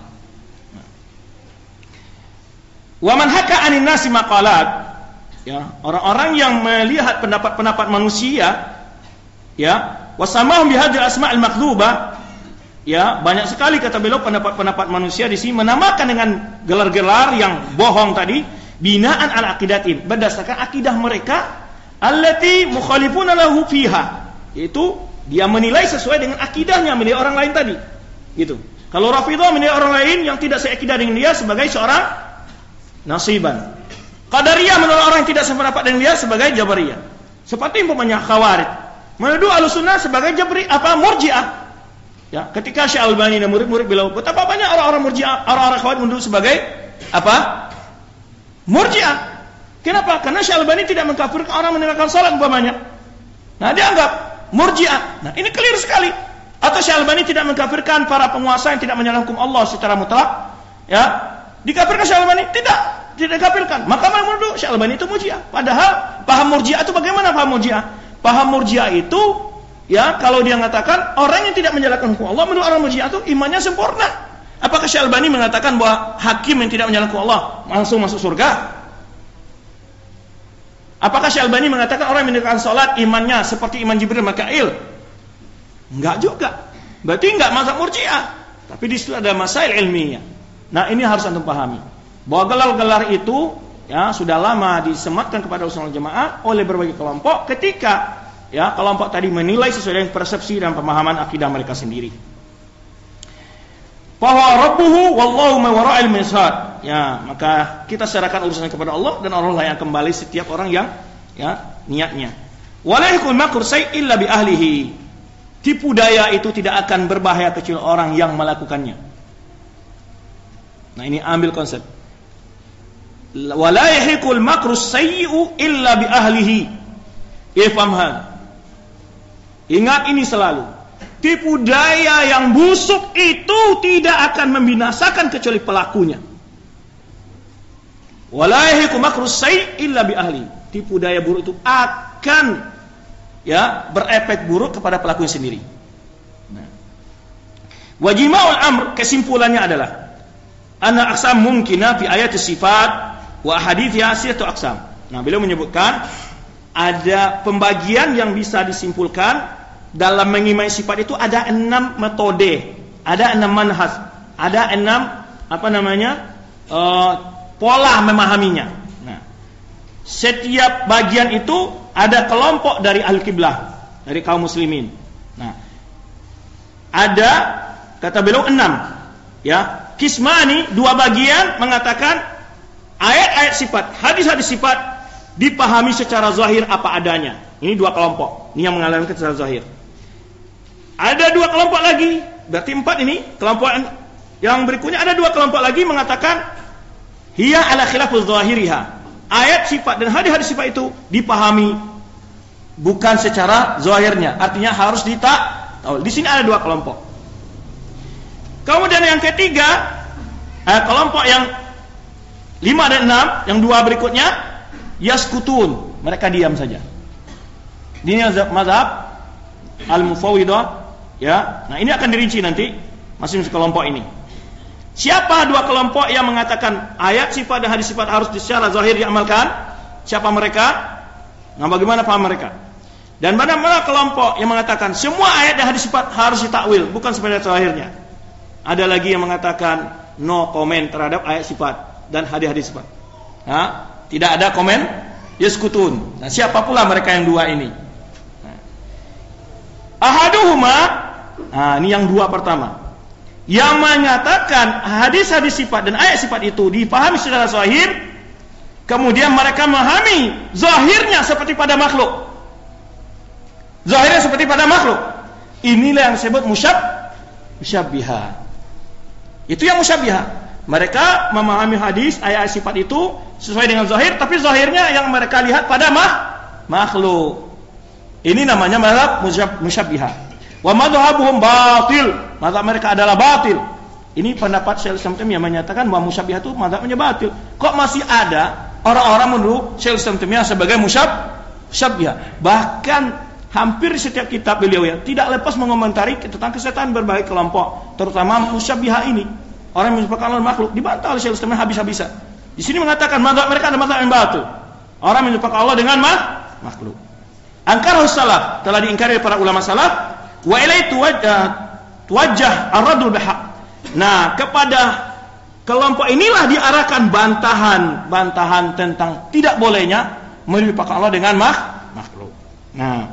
Wa man haka 'anin nasi maqalat, ya, orang-orang yang melihat pendapat-pendapat manusia, ya, wasamahum bihadzal asma'il makdzubah, ya, banyak sekali kata beliau pendapat-pendapat manusia di sini menamakan dengan gelar-gelar yang bohong tadi, binaan ala aqidatin, berdasarkan akidah mereka allati mukhalifuna lahu fiha, yaitu dia menilai sesuai dengan akidahnya menilai orang lain tadi, gitu. Kalau Rafidhah menilai orang lain yang tidak seakidah dengan dia sebagai seorang nasiban. Qadariyah menolak orang yang tidak sependapat dengan dia sebagai Jabariyah. Seperti umpamanya Khawarij menuduh Ahlussunnah sebagai Jabri apa Murji'ah. Ya, ketika Syekh Albani dan murid-murid beliau, betapa banyak orang-orang Murji'ah, orang-orang Khawarij menuduh sebagai apa? Murji'ah. Kenapa? Karena Syekh Albani tidak mengkafirkan orang meninggalkan salat umpamanya. Nah, dianggap Murji'ah. Nah, ini clear sekali. Atau Syekh Albani tidak mengkafirkan para penguasa yang tidak menyalahi hukum Allah secara mutlak. Ya, dikafirkan Syekh Albani? Tidak, tidak dikafirkan. Maka mereka menuduh Syekh Albani itu Murji'ah. Padahal paham Murji'ah itu bagaimana paham Murji'ah? Paham Murji'ah itu, ya, kalau dia mengatakan orang yang tidak menjalankan hukum Allah, menurut orang Murji'ah itu imannya sempurna. Apakah Syekh Albani mengatakan bahwa hakim yang tidak menjalankan hukum Allah langsung masuk surga? Apakah Syekh Albani mengatakan orang yang meninggalkan salat imannya seperti iman Jibril Mikail? Enggak juga. Berarti enggak mazhab Murji'ah. Tapi di situ ada masail ilmiah. Nah, ini harus antum pahami. Bahwa gelar-gelar itu, ya, sudah lama disematkan kepada usul jamaah oleh berbagai kelompok ketika, ya, kelompok tadi menilai sesuai dengan persepsi dan pemahaman akidah mereka sendiri. Fa huwa rabbuhu wallahu ma wara'il misad. Ya, maka kita serahkan urusannya kepada Allah dan Allah lah yang kembali setiap orang yang, ya, niatnya. Wala yakul makru say illa bi ahlihi. Tipu daya itu tidak akan berbahaya kecuali orang yang melakukannya. Nah, ini ambil konsep. Wala yahiqul makru sayyi'u illa bi ahlihi. Ifham hal. Ingat ini selalu. Tipu daya yang busuk itu tidak akan membinasakan kecuali pelakunya. Wala yahiqu makru sayyi illa bi ahli. Tipu daya buruk itu akan ya berefek buruk kepada pelakunya sendiri. Nah. Wajima'ul amr, kesimpulannya adalah anna aqsam mungkina fi ayat sifat wa haditsnya satu aqsam. Nah, beliau menyebutkan ada pembagian yang bisa disimpulkan dalam mengimani sifat itu ada enam metode, ada enam manhaj, ada enam apa namanya uh, pola memahaminya. Nah, setiap bagian itu ada kelompok dari ahli kiblah, dari kaum muslimin. Nah, ada kata beliau enam, ya, kismani dua bagian mengatakan ayat-ayat sifat, hadis-hadis sifat dipahami secara zahir apa adanya. Ini dua kelompok, ini yang mengalami secara zahir. Ada dua kelompok lagi, berarti empat ini. Kelompok yang berikutnya ada dua kelompok lagi mengatakan hiya ala khilafuz zahiriha. Ayat sifat dan hadis-hadis sifat itu dipahami bukan secara zahirnya, artinya harus ditakwil. Di sini ada dua kelompok. Kemudian yang ketiga, eh, kelompok yang lima dan enam, yang dua berikutnya, yaskutun, mereka diam saja. Ini mazhab al-mufawwidah, ya. Nah, ini akan dirinci nanti masing-masing kelompok ini. Siapa dua kelompok yang mengatakan ayat sifat dan hadis sifat harus secara zahir diamalkan? Siapa mereka? Nah, bagaimana paham mereka? Dan mana-mana kelompok yang mengatakan semua ayat dan hadis sifat harus ditakwil, bukan sebenarnya zahirnya. Ada lagi yang mengatakan no comment terhadap ayat sifat dan hadis-hadis sifat. Nah, tidak ada komen, yaskutun. Nah, siapa pula mereka yang dua ini? Nah. Ahaduhuma, nah ini yang dua pertama, yang menyatakan hadis-hadis sifat dan ayat sifat itu dipahami secara zahir, kemudian mereka memahami zahirnya seperti pada makhluk. Zahirnya seperti pada makhluk. Inilah yang disebut musyab, musyabbiha. Itu yang musyabbiha. Mereka memahami hadis, ayat sifat itu sesuai dengan zahir, tapi zahirnya yang mereka lihat pada mah, makhluk. Ini namanya mazhab musyabbiha. Wa madhhabuhum batil. Mazhab mereka adalah batil. Ini pendapat Syekh Islam yang menyatakan bahwa musyabbiha itu mazhabnya batil. Kok masih ada orang-orang menuduh Syekh Islam sebagai musyab, musyabbiha? Bahkan hampir setiap kitab beliau ya tidak lepas mengomentari tentang kesesatan berbagai kelompok, terutama musyabbiha ini. Orang yang menyebutkan Allah makhluk dibantah oleh Syekh Islam habis-habisan. Di sini mengatakan mazhab mereka adalah mazhab yang batil. Orang menyebutkan Allah dengan mah, makhluk. Angkarahu salaf, telah diingkari para ulama salaf. Wa ilaihi tuwajjah ar-radul bihaq. Nah, kepada kelompok inilah diarahkan bantahan-bantahan tentang tidak bolehnya menyebutkan Allah dengan mah, makhluk. Nah,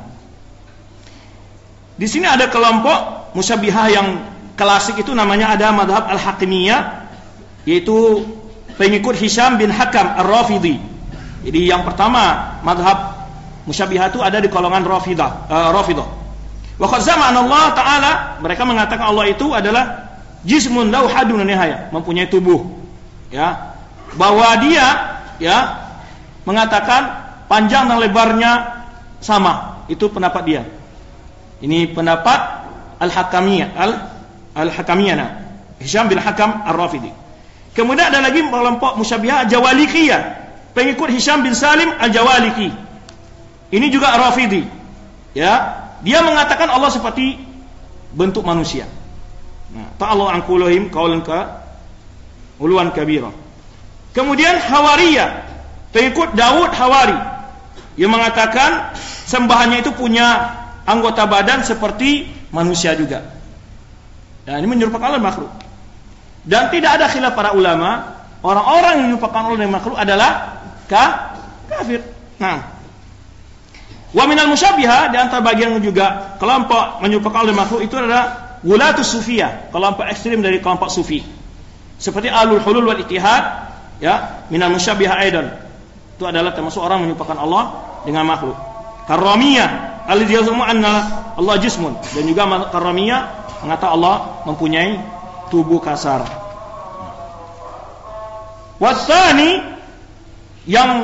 di sini ada kelompok musyabbihah yang klasik itu namanya ada madhab al-Hakimiyah, yaitu pengikut Hisham bin Hakam ar-Rafidhi. Jadi yang pertama madhab musyabbihah itu ada di golongan Rafidah, uh, Rafidah. Wa qad zama'ana Allah Ta'ala, mereka mengatakan Allah itu adalah jismun lahu hadun nihaya, mempunyai tubuh. Ya, bahwa dia ya mengatakan panjang dan lebarnya sama. Itu pendapat dia. Ini pendapat al-Hakamiyah, al Al-Hakamiyah, Hisham bin Hakam Ar-Rafidhi. Kemudian ada lagi kelompok musyabbihah Jawalikiyah, pengikut Hisham bin Salim Al-Jawaliki. Ini juga Ar-Rafidhi. Ya, dia mengatakan Allah seperti bentuk manusia. Nah, ta'ala an qulihim qaulan ka uluan kabira. Kemudian Hawariyah, pengikut Daud Hawari, yang mengatakan sembahannya itu punya anggota badan seperti manusia juga. Ya, ini menyerupakan Allah makhluk. Dan tidak ada khilaf para ulama, orang-orang yang menyerupakan Allah dengan makhluk adalah ka, kafir. Nah, wa minal musyabbiha, di antara bagian juga kelompok menyerupakan Allah dengan makhluk itu adalah wulatus sufiyah, kelompok ekstrim dari kelompok sufi. Seperti Ahlul Hulul wal Ittihad, ya, minal musyabbiha aidan. Itu adalah termasuk orang menyerupakan Allah dengan makhluk. Karramiyah, alladzi yazumu anna Allah jismun, dan juga Karramiyah mengatakan Allah mempunyai tubuh kasar. Wasani, yang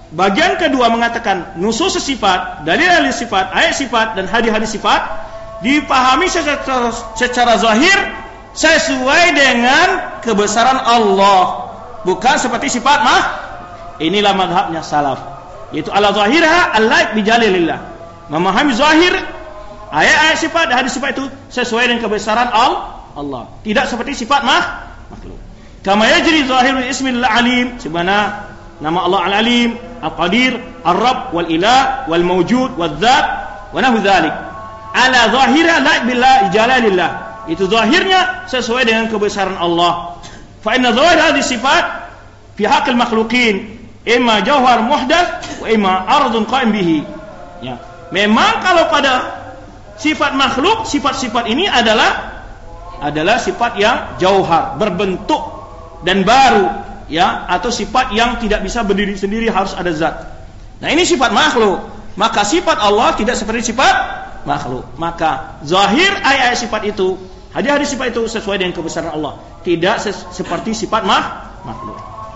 bagian kedua mengatakan nusus sifat, dalil-dalil sifat, ayat sifat dan hadis-hadis sifat dipahami secara, secara zahir sesuai dengan kebesaran Allah, bukan seperti sifat mah. Inilah madhabnya salaf, yaitu ala zahirha al-laik bi jalilillah, memahami zahir ayat-ayat sifat dan hadis sifat itu sesuai dengan kebesaran Allah, tidak seperti sifat mah makhluk. Kama yajri zahirul ismil alim, sebagaimana nama Allah Al-Alim, Al-Qadir, Ar-Rabb, Wal-Ilah, Wal-Mawjud, Wal-Dzat, wa nahu dzalik. Ala zahirha la billah jalalillah. Itu zahirnya sesuai dengan kebesaran Allah. Fa inna zahir hadhihi sifat fi haqqil makhluqin imma jauhar muhdath wa imma ardun qa'im bihi. Ya. Memang kalau pada sifat makhluk, sifat-sifat ini adalah adalah sifat yang jauhar, berbentuk dan baru, ya, atau sifat yang tidak bisa berdiri sendiri, harus ada zat. Nah, ini sifat makhluk. Maka sifat Allah tidak seperti sifat makhluk. Maka zahir ayat-ayat sifat itu, hadis-hadis sifat itu sesuai dengan kebesaran Allah, tidak ses- seperti sifat mah makhluk.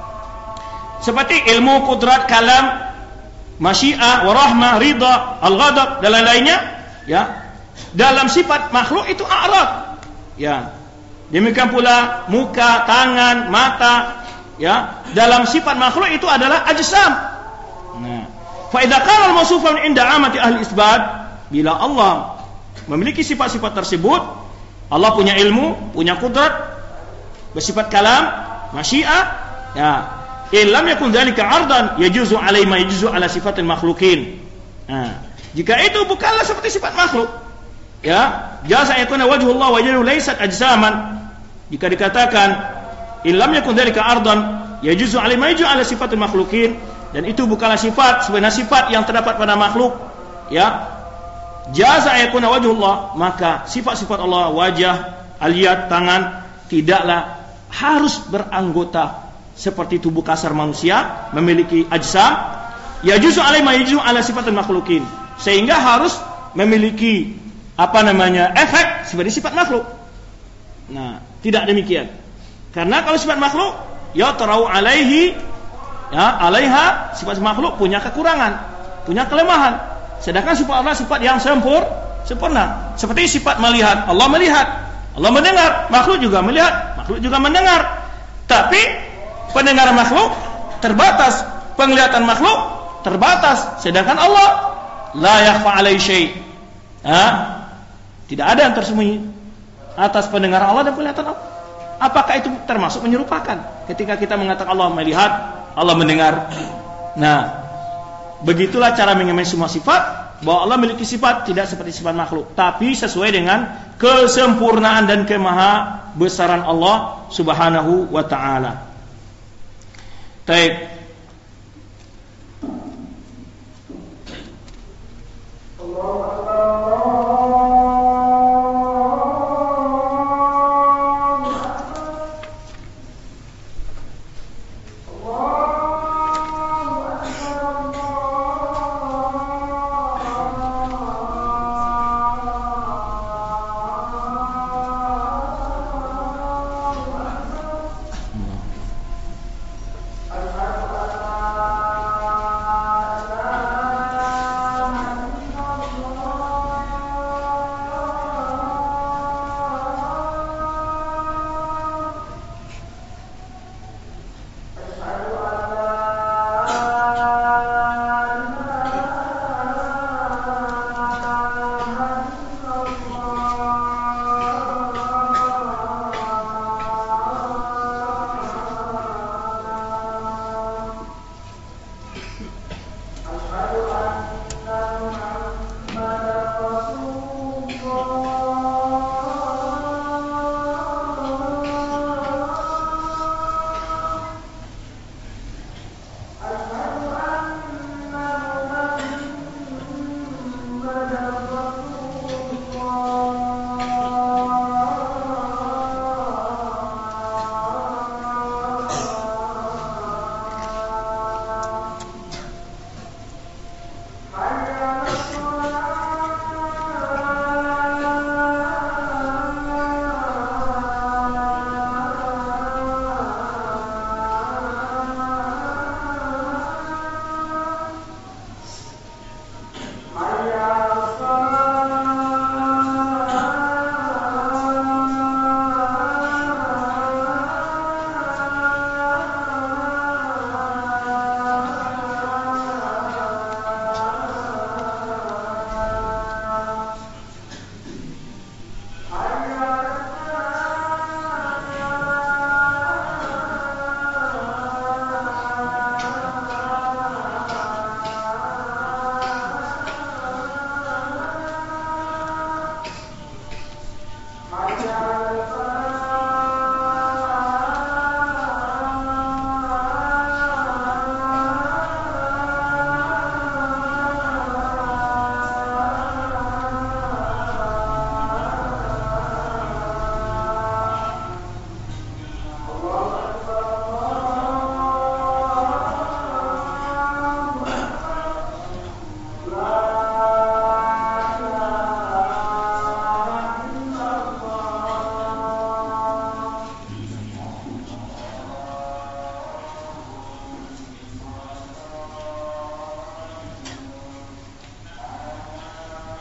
Seperti ilmu, kudrat, kalam, masyiah, warahmah, ridha, al-ghadab dan lain-lainnya, ya. Dalam sifat makhluk itu a'rad, ya. Demikian pula muka, tangan, mata, ya, dalam sifat makhluk itu adalah ajsam. Nah, fa idza qala al-mawsufun inda amati ahli isbat, bila Allah memiliki sifat-sifat tersebut, Allah punya ilmu, punya kudrat, bersifat kalam, masyiah, ya, illam yakun dzalika ardan yajuzu alai ma yajuzu ala sifatil makhluqin. Nah, jika itu bukanlah seperti sifat makhluk, ya, jasa yakuna wajhullah wa wajhuhu laysat ajsaman. Jika dikatakan illam yakun dzalika ardan yajuzu alai ma yajuzu ala sifatil makhluqin, dan itu bukanlah sifat sebenarnya sifat yang terdapat pada makhluk, ya, jaza yakuna wajhullah, maka sifat-sifat Allah, wajah, aliyat, tangan, tidaklah harus beranggota seperti tubuh kasar manusia, memiliki ajsam, yajuzu alai ma yajuzu ala sifatil makhluqin, sehingga harus memiliki apa namanya efek seperti sifat makhluk. Nah, tidak demikian. Karena kalau sifat makhluk, ya tarau alaihi, ya, alaiha, sifat makhluk punya kekurangan, punya kelemahan. Sedangkan sifat Allah sifat yang sempur, sempurna. Seperti sifat melihat, Allah melihat, Allah mendengar, makhluk juga melihat, makhluk juga mendengar. Tapi pendengaran makhluk terbatas, penglihatan makhluk terbatas. Sedangkan Allah la yakhfa alaihi syai'. Ha? Tidak ada yang tersembunyi atas pendengaran Allah dan penglihatan Allah. Apakah itu termasuk menyerupakan ketika kita mengatakan Allah melihat, Allah mendengar? Nah, begitulah cara mengamai semua sifat, bahwa Allah memiliki sifat tidak seperti sifat makhluk, tapi sesuai dengan kesempurnaan dan kemaha besaran Allah Subhanahu wa taala. Baik.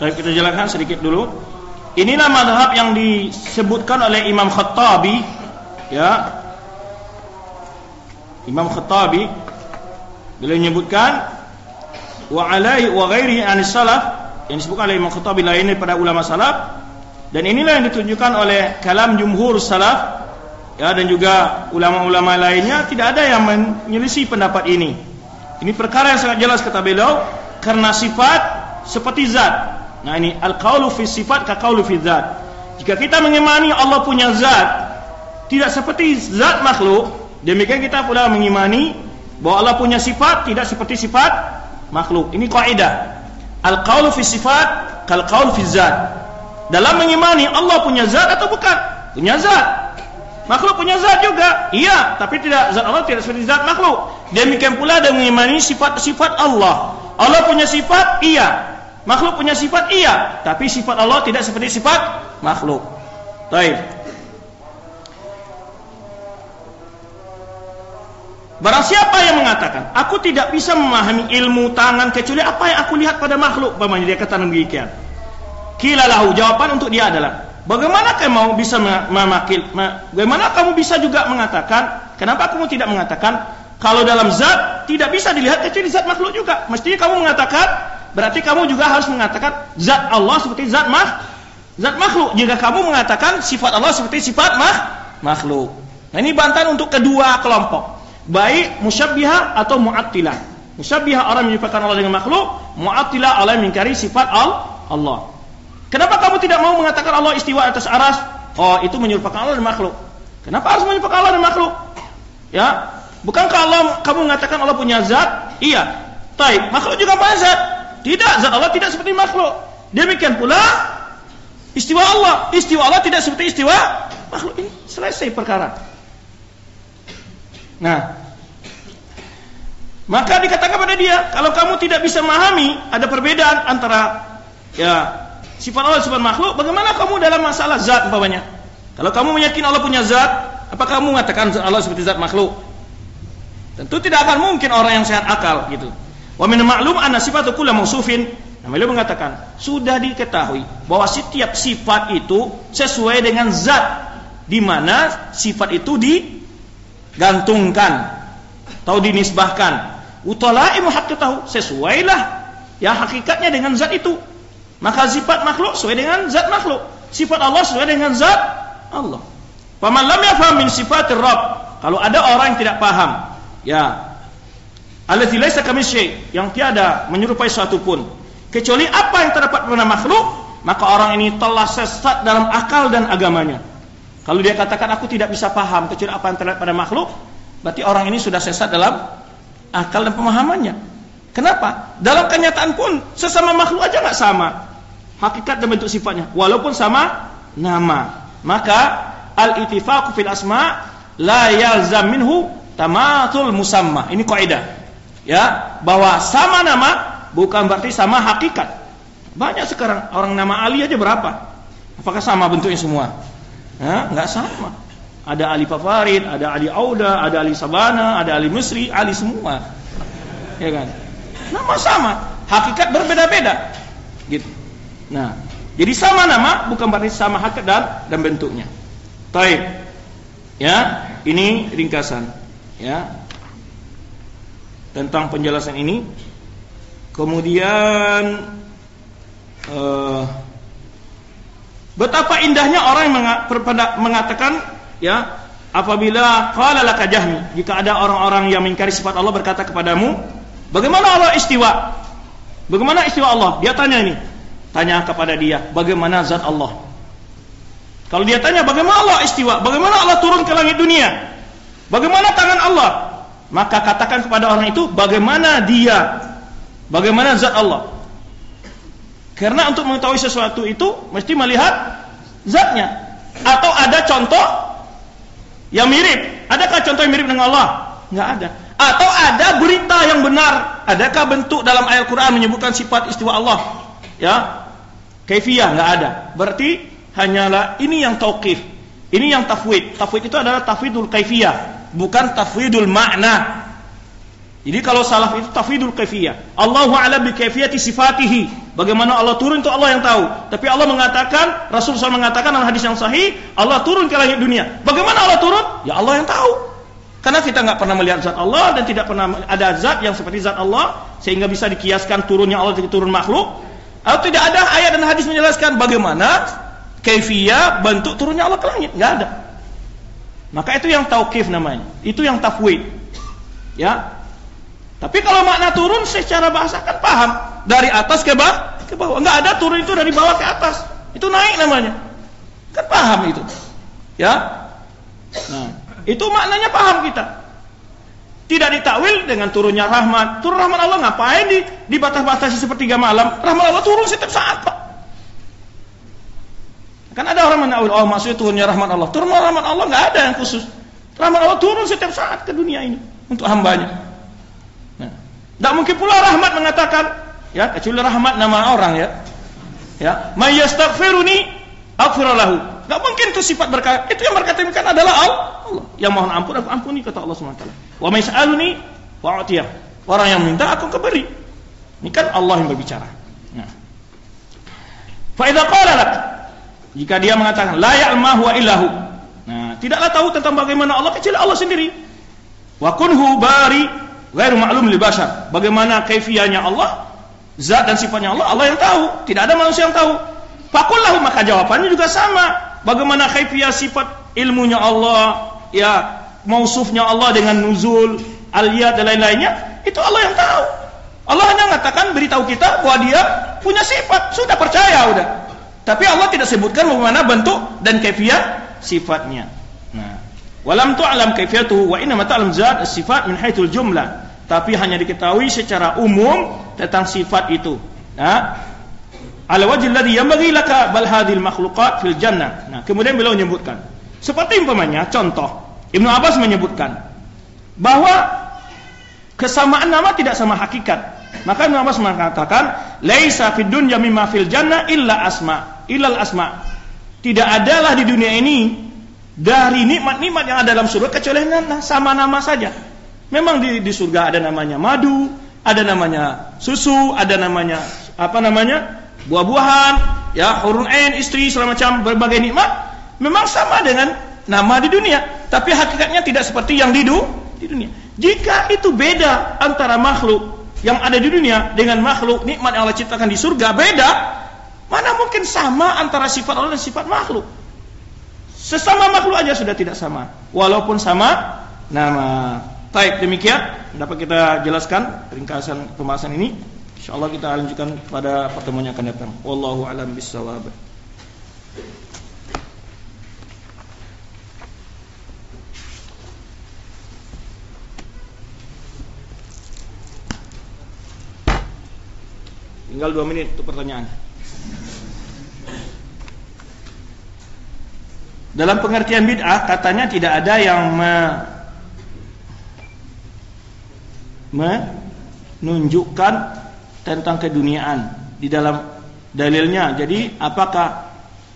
Baik, kita jelaskan sedikit dulu. Inilah mazhab yang disebutkan oleh Imam Khattabi, ya. Imam Khattabi beliau menyebutkan wa alaihi wa ghairihi anis salaf, yang disebutkan oleh Imam Khattabi lainnya pada ulama salaf, dan inilah yang ditunjukkan oleh kalam jumhur salaf, ya, dan juga ulama-ulama lainnya, tidak ada yang menyelisih pendapat ini. Ini perkara yang sangat jelas kata beliau, karena sifat seperti zat. Nah, ini al-qaulu fi sifat ka qaulu fi zat. Jika kita mengimani Allah punya zat tidak seperti zat makhluk, demikian kita pula mengimani bahwa Allah punya sifat tidak seperti sifat makhluk. Ini kaidah. Al-qaulu fi sifat kal qaul fi zat. Dalam mengimani Allah punya zat atau bukan? Punya zat. Makhluk punya zat juga. Iya, tapi tidak, zat Allah tidak seperti zat makhluk. Demikian pula dengan mengimani sifat-sifat Allah. Allah punya sifat, iya. Makhluk punya sifat, iya. Tapi sifat Allah tidak seperti sifat makhluk. Baik. Barang siapa yang mengatakan, aku tidak bisa memahami ilmu tangan kecuali apa yang aku lihat pada makhluk, umpamanya dia kata demikian. Qila lahu, jawaban untuk dia adalah, bagaimana kamu bisa memakil, bagaimana kamu bisa juga mengatakan, kenapa kamu tidak mengatakan kalau dalam zat tidak bisa dilihat kecuali zat makhluk juga? Mestinya kamu mengatakan, berarti kamu juga harus mengatakan zat Allah seperti zat mah, zat makhluk. Jika kamu mengatakan sifat Allah seperti sifat mah, makhluk. Nah, ini bantahan untuk kedua kelompok, baik musyabbiha atau mu'attilah. Musyabbiha orang menyerupakan Allah dengan makhluk, mu'attilah orang mengingkari sifat Allah. Kenapa kamu tidak mau mengatakan Allah istiwa atas aras? Oh, itu menyerupakan Allah dan makhluk. Kenapa harus menyerupakan Allah dan makhluk? Ya, bukankah Allah, kamu mengatakan Allah punya zat? Iya. Taib, makhluk juga punya zat. Tidak, zat Allah tidak seperti makhluk. Demikian pula istiwa Allah. Istiwa Allah tidak seperti istiwa makhluk. Ini selesai perkara. Nah, maka dikatakan pada dia, kalau kamu tidak bisa memahami ada perbedaan antara ya sifat Allah dan sifat makhluk, bagaimana kamu dalam masalah zat umpamanya? Kalau kamu meyakini Allah punya zat, apa kamu mengatakan Allah seperti zat makhluk? Tentu tidak akan mungkin orang yang sehat akal gitu. Wa min ma'lum anna sifatu kulli mausufin, nah, beliau mengatakan sudah diketahui bahwa setiap sifat itu sesuai dengan zat di mana sifat itu digantungkan atau dinisbahkan. Utala'i muhaqqaqahu, sesuailah ya hakikatnya dengan zat itu. Maka sifat makhluk sesuai dengan zat makhluk, sifat Allah sesuai dengan zat Allah. Faman lam yafham min sifatir Rabb, kalau ada orang yang tidak paham ya allati laisa kamitsyi, yang tiada menyerupai suatu pun kecuali apa yang terdapat pada makhluk, maka orang ini telah sesat dalam akal dan agamanya. Kalau dia katakan aku tidak bisa paham kecuali apa yang terdapat pada makhluk, berarti orang ini sudah sesat dalam akal dan pemahamannya. Kenapa? Dalam kenyataan pun sesama makhluk aja nggak sama hakikat dan bentuk sifatnya, walaupun sama nama. Maka al-ittifaqu fil asma la yalzam minhu tamathul musamma. Ini kaidah, ya, bahwa sama nama bukan berarti sama hakikat. Banyak sekarang orang nama Ali aja berapa? Apakah sama bentuknya semua? Ya, nggak sama. Ada Ali Fafarid, ada Ali Auda, ada Ali Sabana, ada Ali Misri, Ali semua. Ya kan? Nama sama, hakikat berbeda-beda. Gitu. Nah, jadi sama nama bukan berarti sama hakikat dan, dan bentuknya. Baik. Ya, ini ringkasan ya tentang penjelasan ini. Kemudian uh, betapa indahnya orang yang mengatakan ya, apabila qala laka Jahmi, jika ada orang-orang yang mengingkari sifat Allah berkata kepadamu, bagaimana Allah istiwa? Bagaimana istiwa Allah? Dia tanya ini. Tanya kepada dia, bagaimana zat Allah? Kalau dia tanya bagaimana Allah istiwa, bagaimana Allah turun ke langit dunia, bagaimana tangan Allah, maka katakan kepada orang itu bagaimana dia, bagaimana zat Allah. Karena untuk mengetahui sesuatu itu mesti melihat zatnya. Atau ada contoh yang mirip. Adakah contoh yang mirip dengan Allah? Enggak ada. Atau ada berita yang benar. Adakah bentuk dalam ayat Quran menyebutkan sifat istiwa Allah? Ya, kaifiyah enggak ada. Berarti hanyalah ini yang tauqif, ini yang tafwid. Tafwid itu adalah tafwidul kaifiyah, bukan tafwidul makna. Jadi kalau salaf itu tafwidul kaifiyah. Allahu a'lam bi kaifiyati sifatihi. Bagaimana Allah turun itu Allah yang tahu. Tapi Allah mengatakan, Rasul shallallahu alaihi wasallam mengatakan dalam hadis yang sahih, Allah turun ke langit dunia. Bagaimana Allah turun? Ya Allah yang tahu. Karena kita nggak pernah melihat zat Allah dan tidak pernah ada zat yang seperti zat Allah sehingga bisa dikiaskan turunnya Allah dengan turun makhluk. Atau tidak ada ayat dan hadis menjelaskan bagaimana kaifiyah bentuk turunnya Allah ke langit, nggak ada. Maka itu yang tauqif namanya, itu yang tafwid. Ya. Tapi kalau makna turun secara bahasa kan paham, dari atas ke bawah, ke bawah. Nggak ada turun itu dari bawah ke atas, itu naik namanya. Kan paham itu. Ya. Nah. Itu maknanya paham kita. Tidak ditakwil dengan turunnya rahmat. Turun rahmat Allah ngapain di dibatas-batasi sepertiga malam? Rahmat Allah turun setiap saat, Pak. Kan ada orang menakwil, oh maksudnya turunnya rahmat Allah. Turun rahmat Allah nggak ada yang khusus. Rahmat Allah turun setiap saat ke dunia ini untuk hambanya. Nah, tidak mungkin pula rahmat mengatakan, ya kecuali rahmat nama orang ya. Ya, may yastaghfiruni aghfirlahu. Gak mungkin itu sifat berkata. Itu yang berkata kan adalah Allah. Yang mohon ampun aku ampuni, kata Allah subhanahu wa taala. Wa may sa'aluni wa a'tiyah. Orang yang minta aku keberi. Ini kan Allah yang berbicara. Nah. Fa idza qala lak, jika dia mengatakan la ya'lamu wa illahu. Nah, tidaklah tahu tentang bagaimana Allah kecuali Allah sendiri. Wa kunhu bari ghairu ma'lum lil bashar. Bagaimana kaifiyahnya Allah, zat dan sifatnya Allah, Allah yang tahu. Tidak ada manusia yang tahu. Faqullahu, maka jawabannya juga sama. Bagaimana kaifiyah sifat ilmunya Allah, ya mausufnya Allah dengan nuzul, aliyat dan lain-lainnya, itu Allah yang tahu. Allah hanya mengatakan, beritahu kita bahwa dia punya sifat, sudah percaya udah. Tapi Allah tidak sebutkan bagaimana bentuk dan kaifiyah sifatnya. Nah, walam tu'lam kaifiyatuhu wa inna ma ta'lam zat as-sifat min haitsul jumlah. Tapi hanya diketahui secara umum tentang sifat itu. Nah, ala wajhi alladhi yanbaghi laka bal hadhil makhluqat fil jannah. Nah, kemudian beliau menyebutkan seperti umpamanya contoh Ibnu Abbas menyebutkan bahwa kesamaan nama tidak sama hakikat. Maka Ibnu Abbas mengatakan laisa fid dunya mimma fil jannah illa asma illal asma. Tidak adalah di dunia ini dari nikmat-nikmat yang ada dalam surga kecuali sama nama saja. Memang di, di surga ada namanya madu, ada namanya susu, ada namanya apa namanya buah-buahan, ya hurun ain, istri, segala macam berbagai nikmat, memang sama dengan nama di dunia, tapi hakikatnya tidak seperti yang di, di dunia. Jika itu beda antara makhluk yang ada di dunia dengan makhluk nikmat yang Allah ciptakan di surga beda, mana mungkin sama antara sifat Allah dan sifat makhluk? Sesama makhluk aja sudah tidak sama, walaupun sama nama. Baik, demikian dapat kita jelaskan ringkasan pembahasan ini. InsyaAllah kita lanjutkan pada pertemuan yang akan datang. Wallahu a'lam bishawab. Tinggal dua menit untuk pertanyaan. Dalam pengertian bid'ah katanya tidak ada yang me, menunjukkan tentang keduniaan di dalam dalilnya. Jadi apakah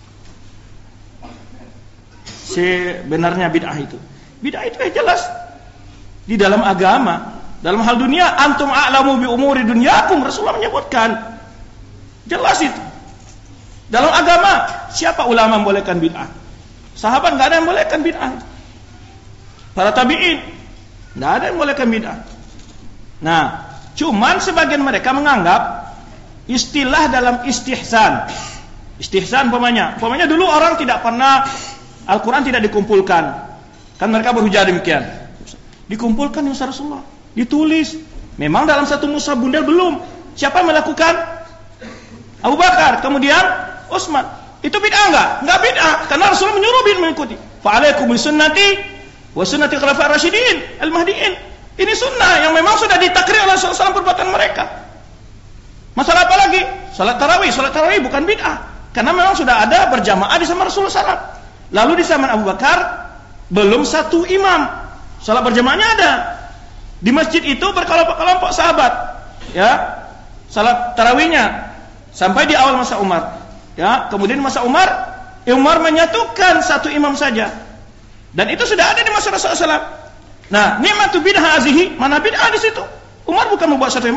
sebenarnya bid'ah itu? Bid'ah itu ya jelas di dalam agama. Dalam hal dunia, antum a'lamu bi umuri dunyakum, Rasulullah menyebutkan. Jelas itu. Dalam agama, siapa ulama membolehkan bid'ah? Sahabat enggak ada yang membolehkan bid'ah. Para tabi'in enggak ada yang membolehkan bid'ah. Nah, cuman sebagian mereka menganggap istilah dalam istihsan. Istihsan umpamanya, umpamanya dulu orang tidak pernah Al-Quran tidak dikumpulkan. Kan mereka berhujah demikian. Dikumpulkan ya Rasulullah, ditulis. Memang dalam satu mushaf bundel belum. Siapa yang melakukan? Abu Bakar, kemudian Utsman. Itu bid'ah enggak? Enggak bid'ah, karena Rasulullah menyuruh bin mengikuti. Fa alaikum bisunnati wa sunnati khulafa'ir rasyidin al-mahdiyyin. Ini sunnah yang memang sudah ditakrir oleh Rasulullah shallallahu alaihi wasallam perbuatan mereka. Masalah apa lagi? Salat tarawih. Salat tarawih bukan bid'ah, karena memang sudah ada berjamaah di zaman Rasulullah shallallahu alaihi wasallam. Lalu di zaman Abu Bakar belum satu imam. Salat berjamaahnya ada. Di masjid itu berkelompok-kelompok sahabat. Ya, salat tarawihnya sampai di awal masa Umar. Ya, kemudian masa Umar, Umar menyatukan satu imam saja. Dan itu sudah ada di masa Rasulullah shallallahu alaihi wasallam. Nah, nikmatu bid'ah azihi, mana bid'ah di situ? Umar bukan membuat sesuatu yang baru,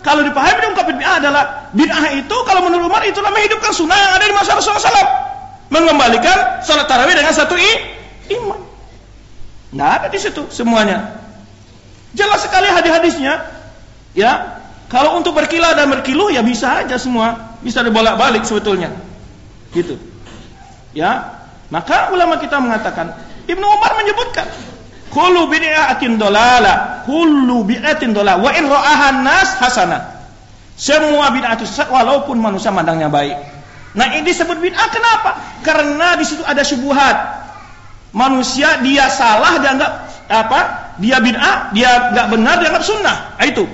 kalau dipahami di ungkapan bid'ah adalah bid'ah itu kalau menurut Umar itulah menghidupkan sunnah yang ada di masa Rasulullah shallallahu alaihi wasallam, mengembalikan salat tarawih dengan satu i, imam. Nggak ada di situ semuanya. Jelas sekali hadis-hadisnya. Ya, kalau untuk berkilah dan berkiluh ya bisa aja semua, bisa dibolak-balik sebetulnya. Gitu. Ya, maka ulama kita mengatakan, Ibnu Umar menyebutkan kullu bid'atin dolalah, kullu bid'atin dolalah wa in ra'ahan nas hasanah. Semua bid'ah itu sesat walaupun manusia mandangnya baik. Nah, ini disebut bid'ah kenapa? Karena di situ ada syubhat. Manusia dia salah dianggap apa? Dia bid'ah, dia enggak benar dianggap sunnah. Nah, itu.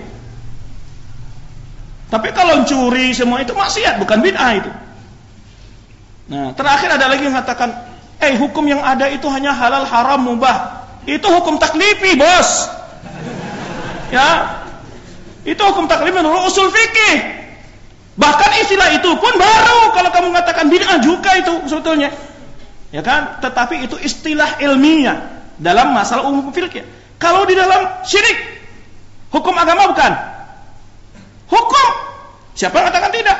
Tapi kalau curi semua itu maksiat, bukan bid'ah itu. Nah, terakhir ada lagi yang mengatakan, eh hukum yang ada itu hanya halal, haram, mubah. Itu hukum taklifi, bos. Ya. Itu hukum taklifi menurut usul fikih. Bahkan istilah itu pun baru kalau kamu mengatakan bid'ah juga itu sebetulnya. Ya kan? Tetapi itu istilah ilmiah dalam masalah umum fikih. Kalau di dalam syirik, hukum agama bukan? Hukum. Siapa yang mengatakan tidak?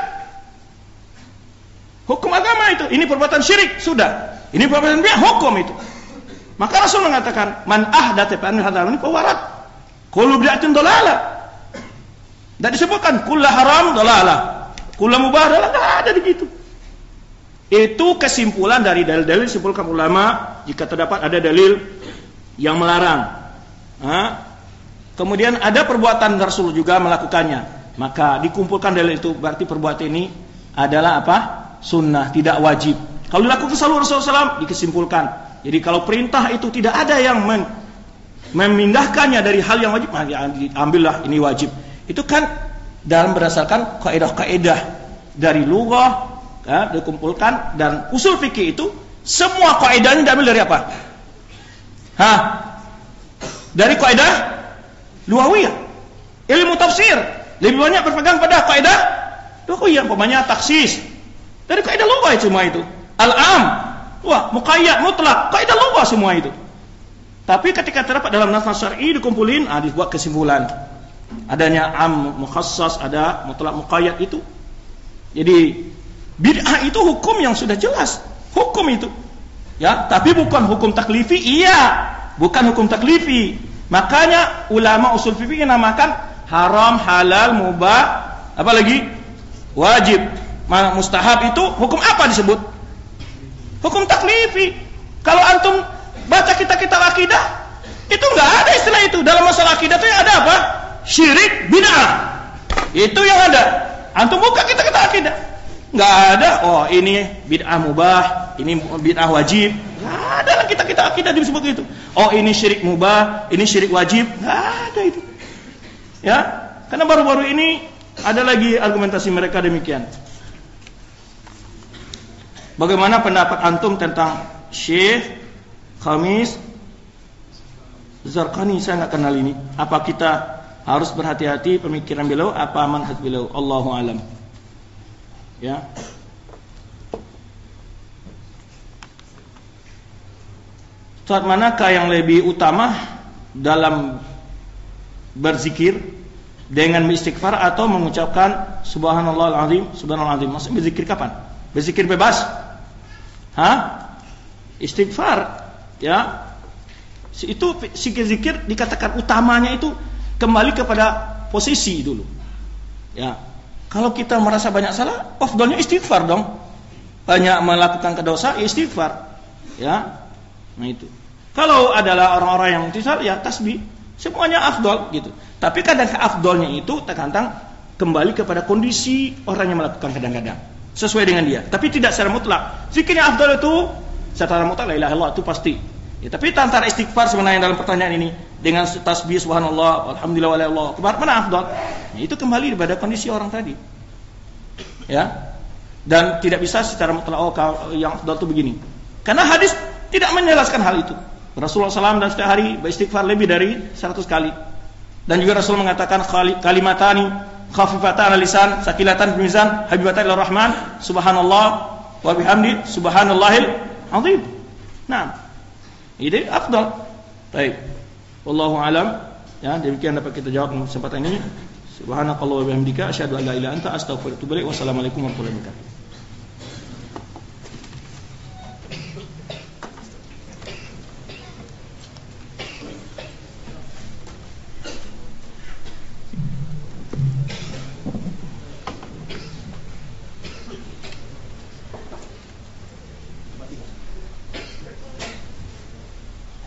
Hukum agama itu. Ini perbuatan syirik, sudah. Ini perbuatan bid'ah, hukum itu. Maka Rasul mengatakan, man ahdatsa fi amrina hadzal fa huwa rad. Kullu bid'atin dalalah. Dan disebutkan kullu haram dalalah. Kullu mubah dalalah, enggak ada begitu. Itu kesimpulan dari dalil-dalil disimpulkan ulama jika terdapat ada dalil yang melarang. Ha? Kemudian ada perbuatan Rasul juga melakukannya. Maka dikumpulkan dalil itu berarti perbuatan ini adalah apa? Sunnah, tidak wajib. Kalau dilakukan selalu Rasulullah shallallahu alaihi wasallam dikesimpulkan. Jadi kalau perintah itu tidak ada yang men- memindahkannya dari hal yang wajib, ambillah ini wajib. Itu kan dalam berdasarkan kaidah-kaidah dari lughah ya, dikumpulkan, dan usul fikih itu semua kaidahnya diambil dari apa? Hah? Dari kaidah lughawiyah. Ilmu tafsir lebih banyak berpegang pada kaidah lughawiyah, umpamanya taksis. Dari kaidah lughah semua itu. Al-am, wah, muqayyad, mutlak, kaidah lughah semua itu. Tapi ketika terdapat dalam nas syar'i dikumpulin, ah dibuat kesimpulan. Adanya am, mukhassas, ada mutlak, muqayyad itu. Jadi bid'ah itu hukum yang sudah jelas, hukum itu. Ya, tapi bukan hukum taklifi, iya, bukan hukum taklifi. Makanya ulama usul fikih namakan haram, halal, mubah, apa lagi? Wajib. Mustahab itu hukum apa disebut? Hukum taklifi. Kalau antum baca kitab-kitab akidah, itu enggak ada istilah itu. Dalam masalah akidah itu yang ada apa? Syirik, bid'ah. Itu yang ada. Antum buka kitab-kitab akidah, enggak ada. Oh, ini bid'ah mubah, ini bid'ah wajib. Enggak ada dalam kitab-kitab akidah disebut itu. Oh, ini syirik mubah, ini syirik wajib. Enggak ada itu. Ya, karena baru-baru ini ada lagi argumentasi mereka demikian. Bagaimana pendapat antum tentang Syekh Khamis Zarqani? Saya nggak kenal ini. Apa kita harus berhati-hati pemikiran beliau? Apa manhaj beliau? Allahu alam. Ya. Saat manakah yang lebih utama dalam berzikir, dengan beristighfar atau mengucapkan subhanallahal azim, subhanallahal azim? Maksudnya berzikir kapan? Berzikir bebas? Hah? Istighfar, ya. Itu zikir-zikir dikatakan utamanya itu kembali kepada posisi dulu. Ya. Kalau kita merasa banyak salah, afdalnya istighfar dong. Banyak melakukan kedosa, istighfar. Ya. Nah itu. Kalau adalah orang-orang yang tisal, ya tasbih. Semuanya afdal gitu. Tapi kadang afdalnya itu tergantung kembali kepada kondisi orang yang melakukan kadang-kadang. Sesuai dengan dia, tapi tidak secara mutlak. Zikirnya afdal itu secara mutlak la ilaha illallah itu pasti. Ya, tapi antara istighfar sebenarnya dalam pertanyaan ini dengan tasbih subhanallah, alhamdulillah wa la ilaha illallah, mana afdal? Ya, itu kembali kepada kondisi orang tadi. Ya. Dan tidak bisa secara mutlak oh yang afdal itu begini. Karena hadis tidak menjelaskan hal itu. Rasulullah shallallahu alaihi wasallam dan setiap hari beristighfar lebih dari seratus kali. Dan juga Rasul mengatakan kalimatani khafifatan al-lisan, sakilatan fil mizan, habibatan ilar rahman, subhanallah wa bihamdi, subhanallahil azim. Nah, ini afdal. Baik. Wallahu alam. Ya, demikian dapat kita jawab kesempatan ini. Subhanakallah wa bihamdika asyhadu an la ilaha illa anta astaghfiruka wa atubu ilaik. Wassalamualaikum warahmatullahi wabarakatuh.